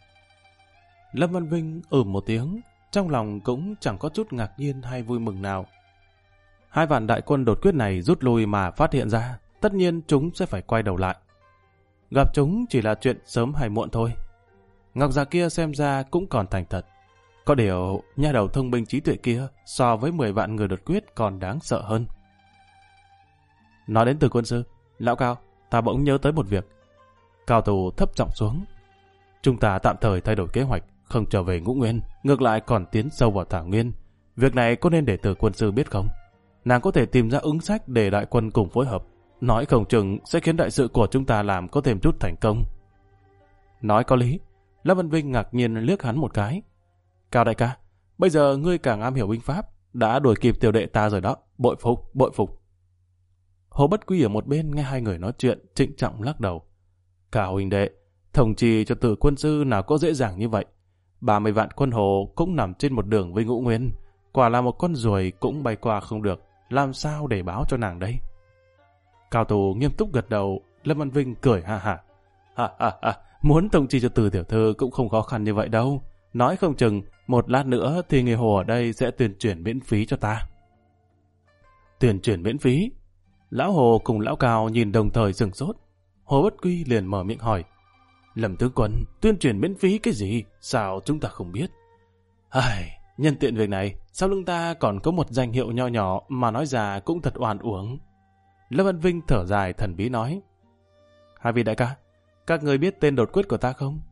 Lâm Văn Vinh một tiếng, trong lòng cũng chẳng có chút ngạc nhiên hay vui mừng nào. 2 vạn đại quân đột quyết này rút lui mà phát hiện ra, tất nhiên chúng sẽ phải quay đầu lại. Gặp chúng chỉ là chuyện sớm hay muộn thôi. Ngọc già kia xem ra cũng còn thành thật. Có điều, nha đầu thông minh trí tuệ kia so với 10 vạn người đột quyết còn đáng sợ hơn. Nói đến Từ quân sư, lão Cao, ta bỗng nhớ tới một việc. Cao Tù thấp giọng xuống. Chúng ta tạm thời thay đổi kế hoạch, không trở về Ngũ Nguyên, ngược lại còn tiến sâu vào thảo nguyên. Việc này có nên để Từ quân sư biết không? Nàng có thể tìm ra ứng sách để đại quân cùng phối hợp. Nói không chừng sẽ khiến đại sự của chúng ta làm có thêm chút thành công. Nói có lý. Lâm Văn Vinh ngạc nhiên liếc hắn một cái. Cao đại ca, bây giờ ngươi càng am hiểu binh pháp, đã đuổi kịp tiểu đệ ta rồi đó. Bội phục, bội phục. Hồ Bất Quy ở một bên nghe hai người nói chuyện, trịnh trọng lắc đầu. Cao huynh đệ, thống trì cho Từ quân sư nào có dễ dàng như vậy. 30 vạn quân Hồ cũng nằm trên một đường với Ngũ Nguyên. Quả là một con ruồi cũng bay qua không được, làm sao để báo cho nàng đây? Cao Tù nghiêm túc gật đầu, Lâm Văn Vinh cười ha ha. Ha, muốn thống trì cho Từ tiểu thư cũng không khó khăn như vậy đâu. Nói không chừng, một lát nữa thì người Hồ ở đây sẽ tuyên truyền miễn phí cho ta. Tuyên truyền miễn phí? Lão Hồ cùng Lão Cao nhìn đồng thời sửng sốt. Hồ Bất Quy liền mở miệng hỏi. Lâm tướng quân, tuyên truyền miễn phí cái gì? Sao chúng ta không biết? Nhân tiện việc này, sau lưng ta còn có một danh hiệu nho nhỏ mà nói ra cũng thật oan uổng. Lâm Văn Vinh thở dài thần bí nói. Hai vị đại ca, các người biết tên đột quyết của ta không?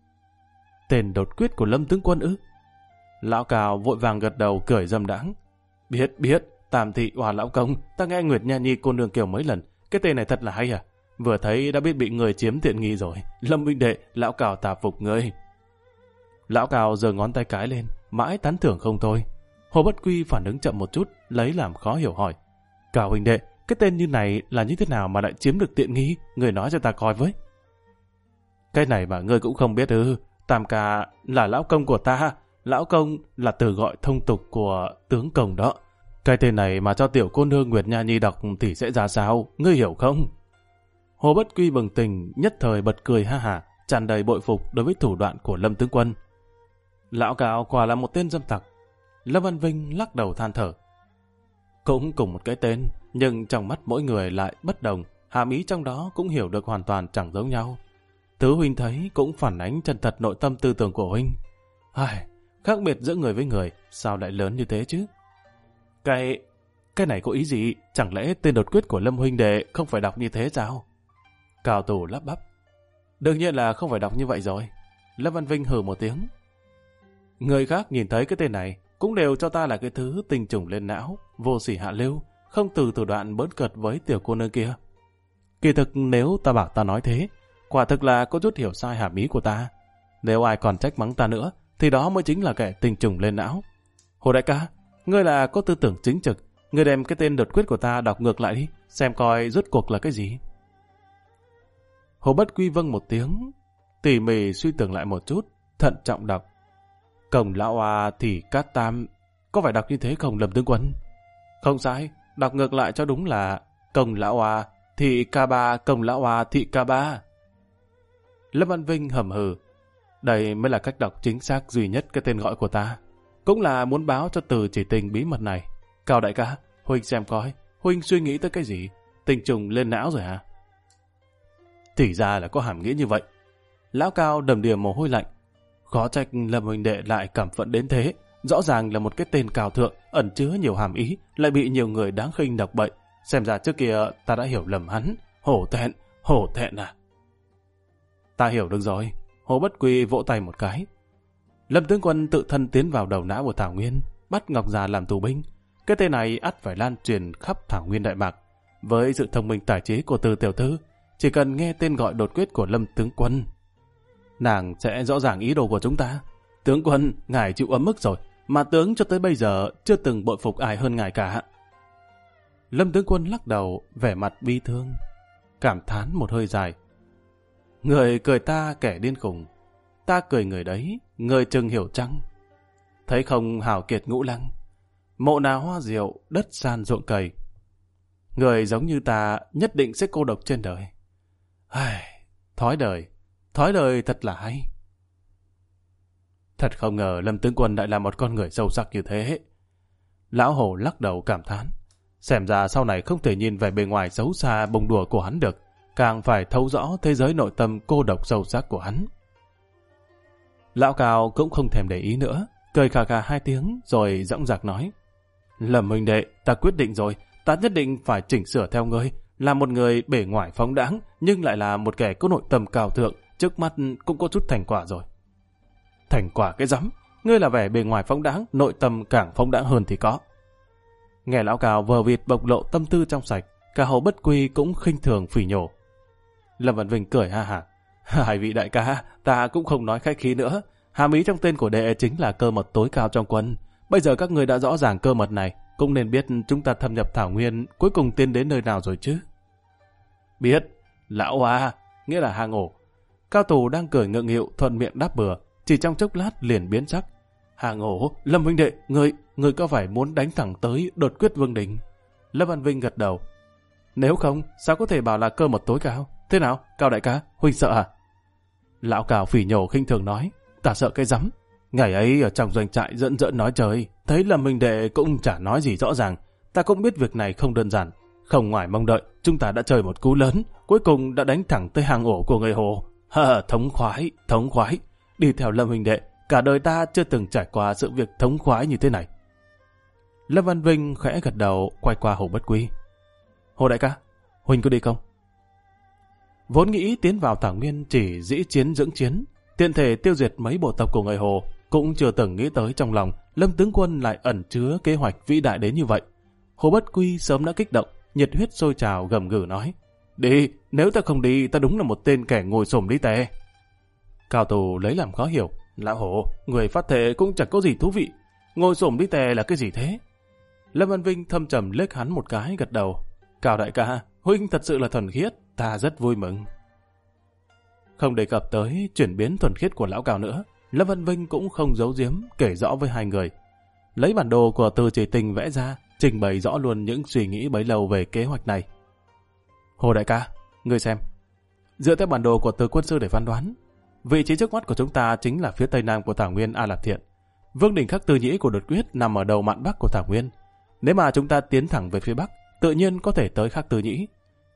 Tên đột quyết của Lâm tướng quân ư? Lão Cao vội vàng gật đầu cười dâm đãng. Biết, Tam Thị Hòa Lão Công, ta nghe Nguyệt Nha Nhi cô nương kêu mấy lần, cái tên này thật là hay à? Vừa thấy đã biết bị người chiếm tiện nghi rồi. Lâm huynh đệ, Lão Cao ta phục ngươi. Lão Cao giơ ngón tay cái lên, mãi tán thưởng không thôi. Hồ Bất Quy phản ứng chậm một chút, lấy làm khó hiểu hỏi. Cao huynh đệ, cái tên như này là như thế nào mà lại chiếm được tiện nghi? Người nói cho ta coi với. Cái này mà ngươi cũng không biết ư? Tam ca là lão công của ta. Lão công là từ gọi thông tục của tướng công đó. Cái tên này mà cho tiểu cô nương Nguyệt Nha Nhi đọc thì sẽ ra sao? Ngươi hiểu không? Hồ Bất Quy bừng tỉnh, nhất thời bật cười ha hả, tràn đầy bội phục đối với thủ đoạn của Lâm tướng quân. Lão Cao quả là một tên dâm tặc. Lâm Văn Vinh lắc đầu than thở. Cũng cùng một cái tên, nhưng trong mắt mỗi người lại bất đồng, hàm ý trong đó cũng hiểu được hoàn toàn chẳng giống nhau. Thứ huynh thấy cũng phản ánh chân thật nội tâm tư tưởng của huynh. Khác biệt giữa người với người, sao lại lớn như thế chứ? Cái này có ý gì? Chẳng lẽ tên đột quyết của Lâm huynh đệ không phải đọc như thế sao? Cao Tù lắp bắp. Đương nhiên là không phải đọc như vậy rồi. Lâm Văn Vinh hừ một tiếng. Người khác nhìn thấy cái tên này cũng đều cho ta là cái thứ tinh trùng lên não, vô sỉ hạ lưu, không từ thủ đoạn bỡn cợt với tiểu cô nương kia. Kỳ thực nếu ta bảo ta nói thế, quả thực là có chút hiểu sai hàm ý của ta. Nếu ai còn trách mắng ta nữa, thì đó mới chính là kẻ tinh trùng lên não. Hồ đại ca, ngươi là có tư tưởng chính trực, ngươi đem cái tên đột quyết của ta đọc ngược lại đi, xem coi rốt cuộc là cái gì. Hồ Bất Quy vâng một tiếng, tỉ mỉ suy tưởng lại một chút, thận trọng đọc. Cổng lão à thì cát tam, có phải đọc như thế không Lâm tướng quân? Không sai, đọc ngược lại cho đúng là cổng lão à thị ca ba, cổng lão à thị ca ba. Lâm Văn Vinh hầm hừ, đây mới là cách đọc chính xác duy nhất cái tên gọi của ta. Cũng là muốn báo cho từ chỉ tình bí mật này. Cao đại ca, huynh xem coi, huynh suy nghĩ tới cái gì? Tình trùng lên não rồi hả? Thì ra là có hàm nghĩa như vậy. Lão Cao đầm đìa mồ hôi lạnh. Khó trách Lâm huynh đệ lại cảm phẫn đến thế. Rõ ràng là một cái tên cao thượng, ẩn chứa nhiều hàm ý, lại bị nhiều người đáng khinh đọc bậy. Xem ra trước kia ta đã hiểu lầm hắn. Hổ thẹn à? Ta hiểu được rồi. Hồ Bất Quy vỗ tay một cái. Lâm tướng quân tự thân tiến vào đầu não của Thảo Nguyên, bắt Ngọc Già làm tù binh. Cái tên này ắt phải lan truyền khắp Thảo Nguyên Đại Mạc. Với sự thông minh tài trí của Từ tiểu thư, chỉ cần nghe tên gọi đột quyết của Lâm tướng quân, nàng sẽ rõ ràng ý đồ của chúng ta. Tướng quân, ngài chịu ấm ức rồi, mà tướng cho tới bây giờ chưa từng bội phục ai hơn ngài cả. Lâm tướng quân lắc đầu, vẻ mặt bi thương, cảm thán một hơi dài. Người cười ta kẻ điên khùng, ta cười người đấy, người chừng hiểu chăng? Thấy không hào kiệt ngũ lăng, mộ nào hoa diệu, đất san ruộng cày. Người giống như ta nhất định sẽ cô độc trên đời. Thói đời thật là hay. Thật không ngờ Lâm tướng quân lại là một con người sâu sắc như thế. Lão Hổ lắc đầu cảm thán. Xem ra sau này không thể nhìn về bề ngoài xấu xa bông đùa của hắn được, càng phải thấu rõ thế giới nội tâm cô độc sâu sắc của hắn. Lão Cao cũng không thèm để ý nữa, cười khà khà 2 tiếng rồi dõng dạc nói. Lâm huynh đệ, ta quyết định rồi, ta nhất định phải chỉnh sửa theo ngươi, là một người bề ngoài phóng đãng nhưng lại là một kẻ có nội tâm cao thượng, trước mắt cũng có chút thành quả rồi. Thành quả cái rắm, ngươi là vẻ bề ngoài phóng đãng, nội tâm càng phóng đãng hơn thì có. Nghe lão Cao vờ vịt bộc lộ tâm tư trong sạch, cả Hồ Bất Quy cũng khinh thường phỉ nhổ. Lâm Văn Vinh cười ha hả. Hai vị đại ca, ta cũng không nói khách khí nữa. Hàm ý trong tên của đệ chính là cơ mật tối cao trong quân. Bây giờ các người đã rõ ràng cơ mật này, cũng nên biết chúng ta thâm nhập Thảo Nguyên cuối cùng tiến đến nơi nào rồi chứ. Biết, lão à, nghĩa là hang ổ. Cao Tù đang cười ngượng nghịu thuận miệng đáp bừa, chỉ trong chốc lát liền biến sắc. Hang ổ, Lâm huynh đệ, người có phải muốn đánh thẳng tới đột quyết Vương Đình? Lâm Văn Vinh gật đầu. Nếu không, sao có thể bảo là cơ mật tối cao? Thế nào, Cao đại ca, huynh sợ à? Lão Cao phỉ nhổ khinh thường nói, ta sợ cái rắm. Ngày ấy ở trong doanh trại giỡn giỡn nói trời, thấy Lâm huynh đệ cũng chả nói gì rõ ràng. Ta cũng biết việc này không đơn giản. Không ngoài mong đợi, chúng ta đã chơi một cú lớn, cuối cùng đã đánh thẳng tới hang ổ của người Hồ. Thống khoái. Đi theo Lâm huynh đệ, cả đời ta chưa từng trải qua sự việc thống khoái như thế này. Lâm Văn Vinh khẽ gật đầu, quay qua Hồ Bất Quy. Hồ đại ca, huynh có đi không? Vốn nghĩ tiến vào Thảo Nguyên chỉ dĩ chiến dưỡng chiến, tiện thể tiêu diệt mấy bộ tộc của người Hồ, cũng chưa từng nghĩ tới trong lòng Lâm tướng quân lại ẩn chứa kế hoạch vĩ đại đến như vậy. Hồ Bất Quy sớm đã kích động, nhiệt huyết sôi trào gầm gừ nói, đi, nếu ta không đi, ta đúng là một tên kẻ ngồi xổm lý tè. Cao Tù lấy làm khó hiểu, lão Hổ, người phát thệ cũng chẳng có gì thú vị, ngồi xổm lý tè là cái gì thế? Lâm Văn Vinh thâm trầm liếc hắn một cái gật đầu, Cao đại ca, huynh thật sự là thuần khiết, ta rất vui mừng. Không đề cập tới chuyển biến thuần khiết của lão Cao nữa, Lâm Văn Vinh cũng không giấu giếm kể rõ với hai người. Lấy bản đồ của Từ Chỉ Tình vẽ ra, trình bày rõ luôn những suy nghĩ bấy lâu về kế hoạch này. Hồ đại ca, ngươi xem. Dựa theo bản đồ của Từ quân sư để phán đoán, vị trí trước mắt của chúng ta chính là phía tây nam của Thảo Nguyên A Lạp Thiện. Vương đỉnh Khắc Tư Nhĩ của đột quyết nằm ở đầu mạn bắc của Thảo Nguyên. Nếu mà chúng ta tiến thẳng về phía bắc, tự nhiên có thể tới Khắc Tư Nhĩ.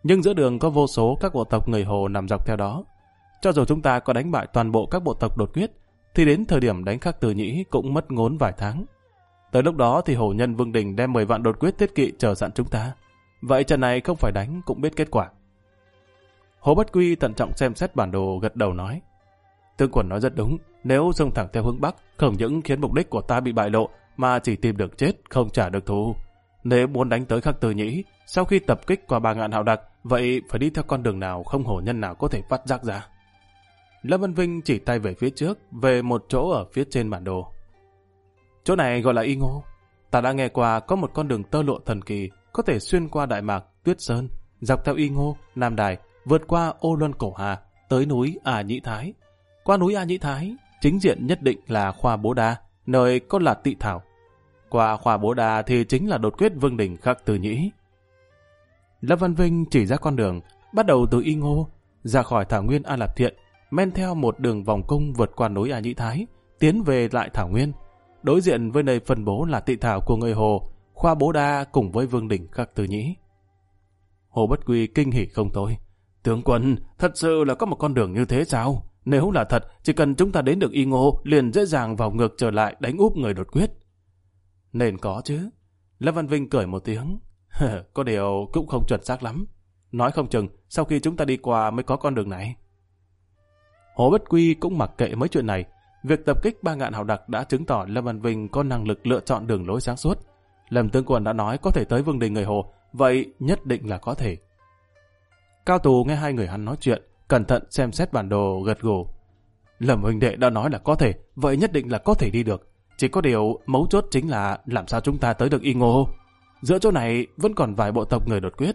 Nhưng giữa đường có vô số các bộ tộc người Hồ nằm dọc theo đó. Cho dù chúng ta có đánh bại toàn bộ các bộ tộc đột quyết, thì đến thời điểm đánh Khắc Từ Nhĩ cũng mất ngốn vài tháng. Tới lúc đó thì Hồ nhân Vương Đình đem 10 vạn đột quyết thiết kỵ chờ sẵn chúng ta. Vậy trận này không phải đánh cũng biết kết quả. Hồ Bất Quy thận trọng xem xét bản đồ, gật đầu nói: Tướng quân nói rất đúng, nếu xông thẳng theo hướng Bắc, không những khiến mục đích của ta bị bại lộ, mà chỉ tìm được chết, không trả được thù. Nếu muốn đánh tới Khắc Từ Nhĩ, sau khi tập kích qua 3.000 hào đặc, vậy phải đi theo con đường nào không hổ nhân nào có thể phát giác ra. Lâm Văn Vinh chỉ tay về phía trước, về một chỗ ở phía trên bản đồ. Chỗ này gọi là Y Ngô. Ta đã nghe qua có một con đường tơ lụa thần kỳ, có thể xuyên qua Đại Mạc, Tuyết Sơn, dọc theo Y Ngô, Nam Đài, vượt qua Ô Luân Cổ Hà, tới núi A Nhĩ Thái. Qua núi A Nhĩ Thái, chính diện nhất định là Khoa Bố Đa, nơi có Lạt Tị Thảo. Qua Khoa Bố Đa thì chính là đột quyết Vương Đình Khắc Từ Nhĩ. Lâm Văn Vinh chỉ ra con đường, bắt đầu từ Y Ngô, ra khỏi thảo nguyên A Lạp Thiện, men theo một đường vòng cung vượt qua núi A Nhĩ Thái, tiến về lại thảo nguyên, đối diện với nơi phân bố là Tị Thảo của người Hồ, Khoa Bố Đa cùng với Vương Đình Khắc Từ Nhĩ. Hồ Bất Quy kinh hỉ không thôi. Tướng quân, thật sự là có một con đường như thế sao? Nếu là thật, chỉ cần chúng ta đến được Y Ngô, liền dễ dàng vào ngược trở lại đánh úp người đột quyết. Nên có chứ. Lâm Văn Vinh cười một tiếng. Có điều cũng không chuẩn xác lắm. Nói không chừng, sau khi chúng ta đi qua mới có con đường này. Hồ Bất Quy cũng mặc kệ mấy chuyện này. Việc tập kích 3.000 hào đặc đã chứng tỏ Lâm Văn Vinh có năng lực lựa chọn đường lối sáng suốt. Lâm tướng quân đã nói có thể tới Vương Đình người Hồ, vậy nhất định là có thể. Cao Tù nghe hai người hắn nói chuyện, cẩn thận xem xét bản đồ, gật gù. Lâm huynh đệ đã nói là có thể, vậy nhất định là có thể đi được. Chỉ có điều mấu chốt chính là làm sao chúng ta tới được Y Ngô. Giữa chỗ này vẫn còn vài bộ tộc người đột quyết.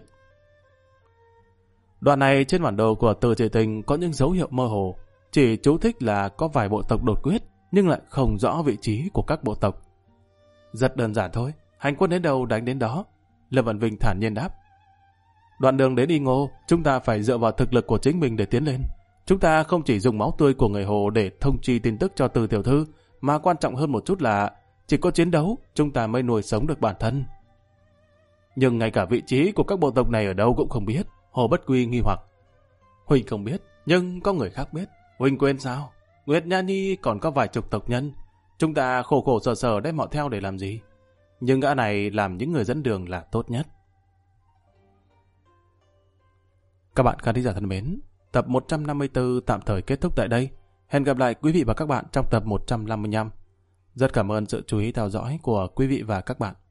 Đoạn này trên bản đồ của Từ Chỉ Tình có những dấu hiệu mơ hồ, chỉ chú thích là có vài bộ tộc đột quyết, nhưng lại không rõ vị trí của các bộ tộc. Rất đơn giản thôi, hành quân đến đâu đánh đến đó. Lâm Văn Vinh thản nhiên đáp. Đoạn đường đến Y Ngô, chúng ta phải dựa vào thực lực của chính mình để tiến lên. Chúng ta không chỉ dùng máu tươi của người Hồ để thông tri tin tức cho Từ tiểu thư, mà quan trọng hơn một chút là chỉ có chiến đấu, chúng ta mới nuôi sống được bản thân. Nhưng ngay cả vị trí của các bộ tộc này ở đâu cũng không biết. Hồ Bất Quy nghi hoặc. Huỳnh không biết, nhưng có người khác biết. Huỳnh quên sao? Nguyệt Nha Nhi còn có vài chục tộc nhân. Chúng ta khổ khổ sở sở đem họ theo để làm gì? Nhưng gã này làm những người dẫn đường là tốt nhất. Các bạn khán thính giả thân mến, tập 154 tạm thời kết thúc tại đây. Hẹn gặp lại quý vị và các bạn trong tập 155. Rất cảm ơn sự chú ý theo dõi của quý vị và các bạn.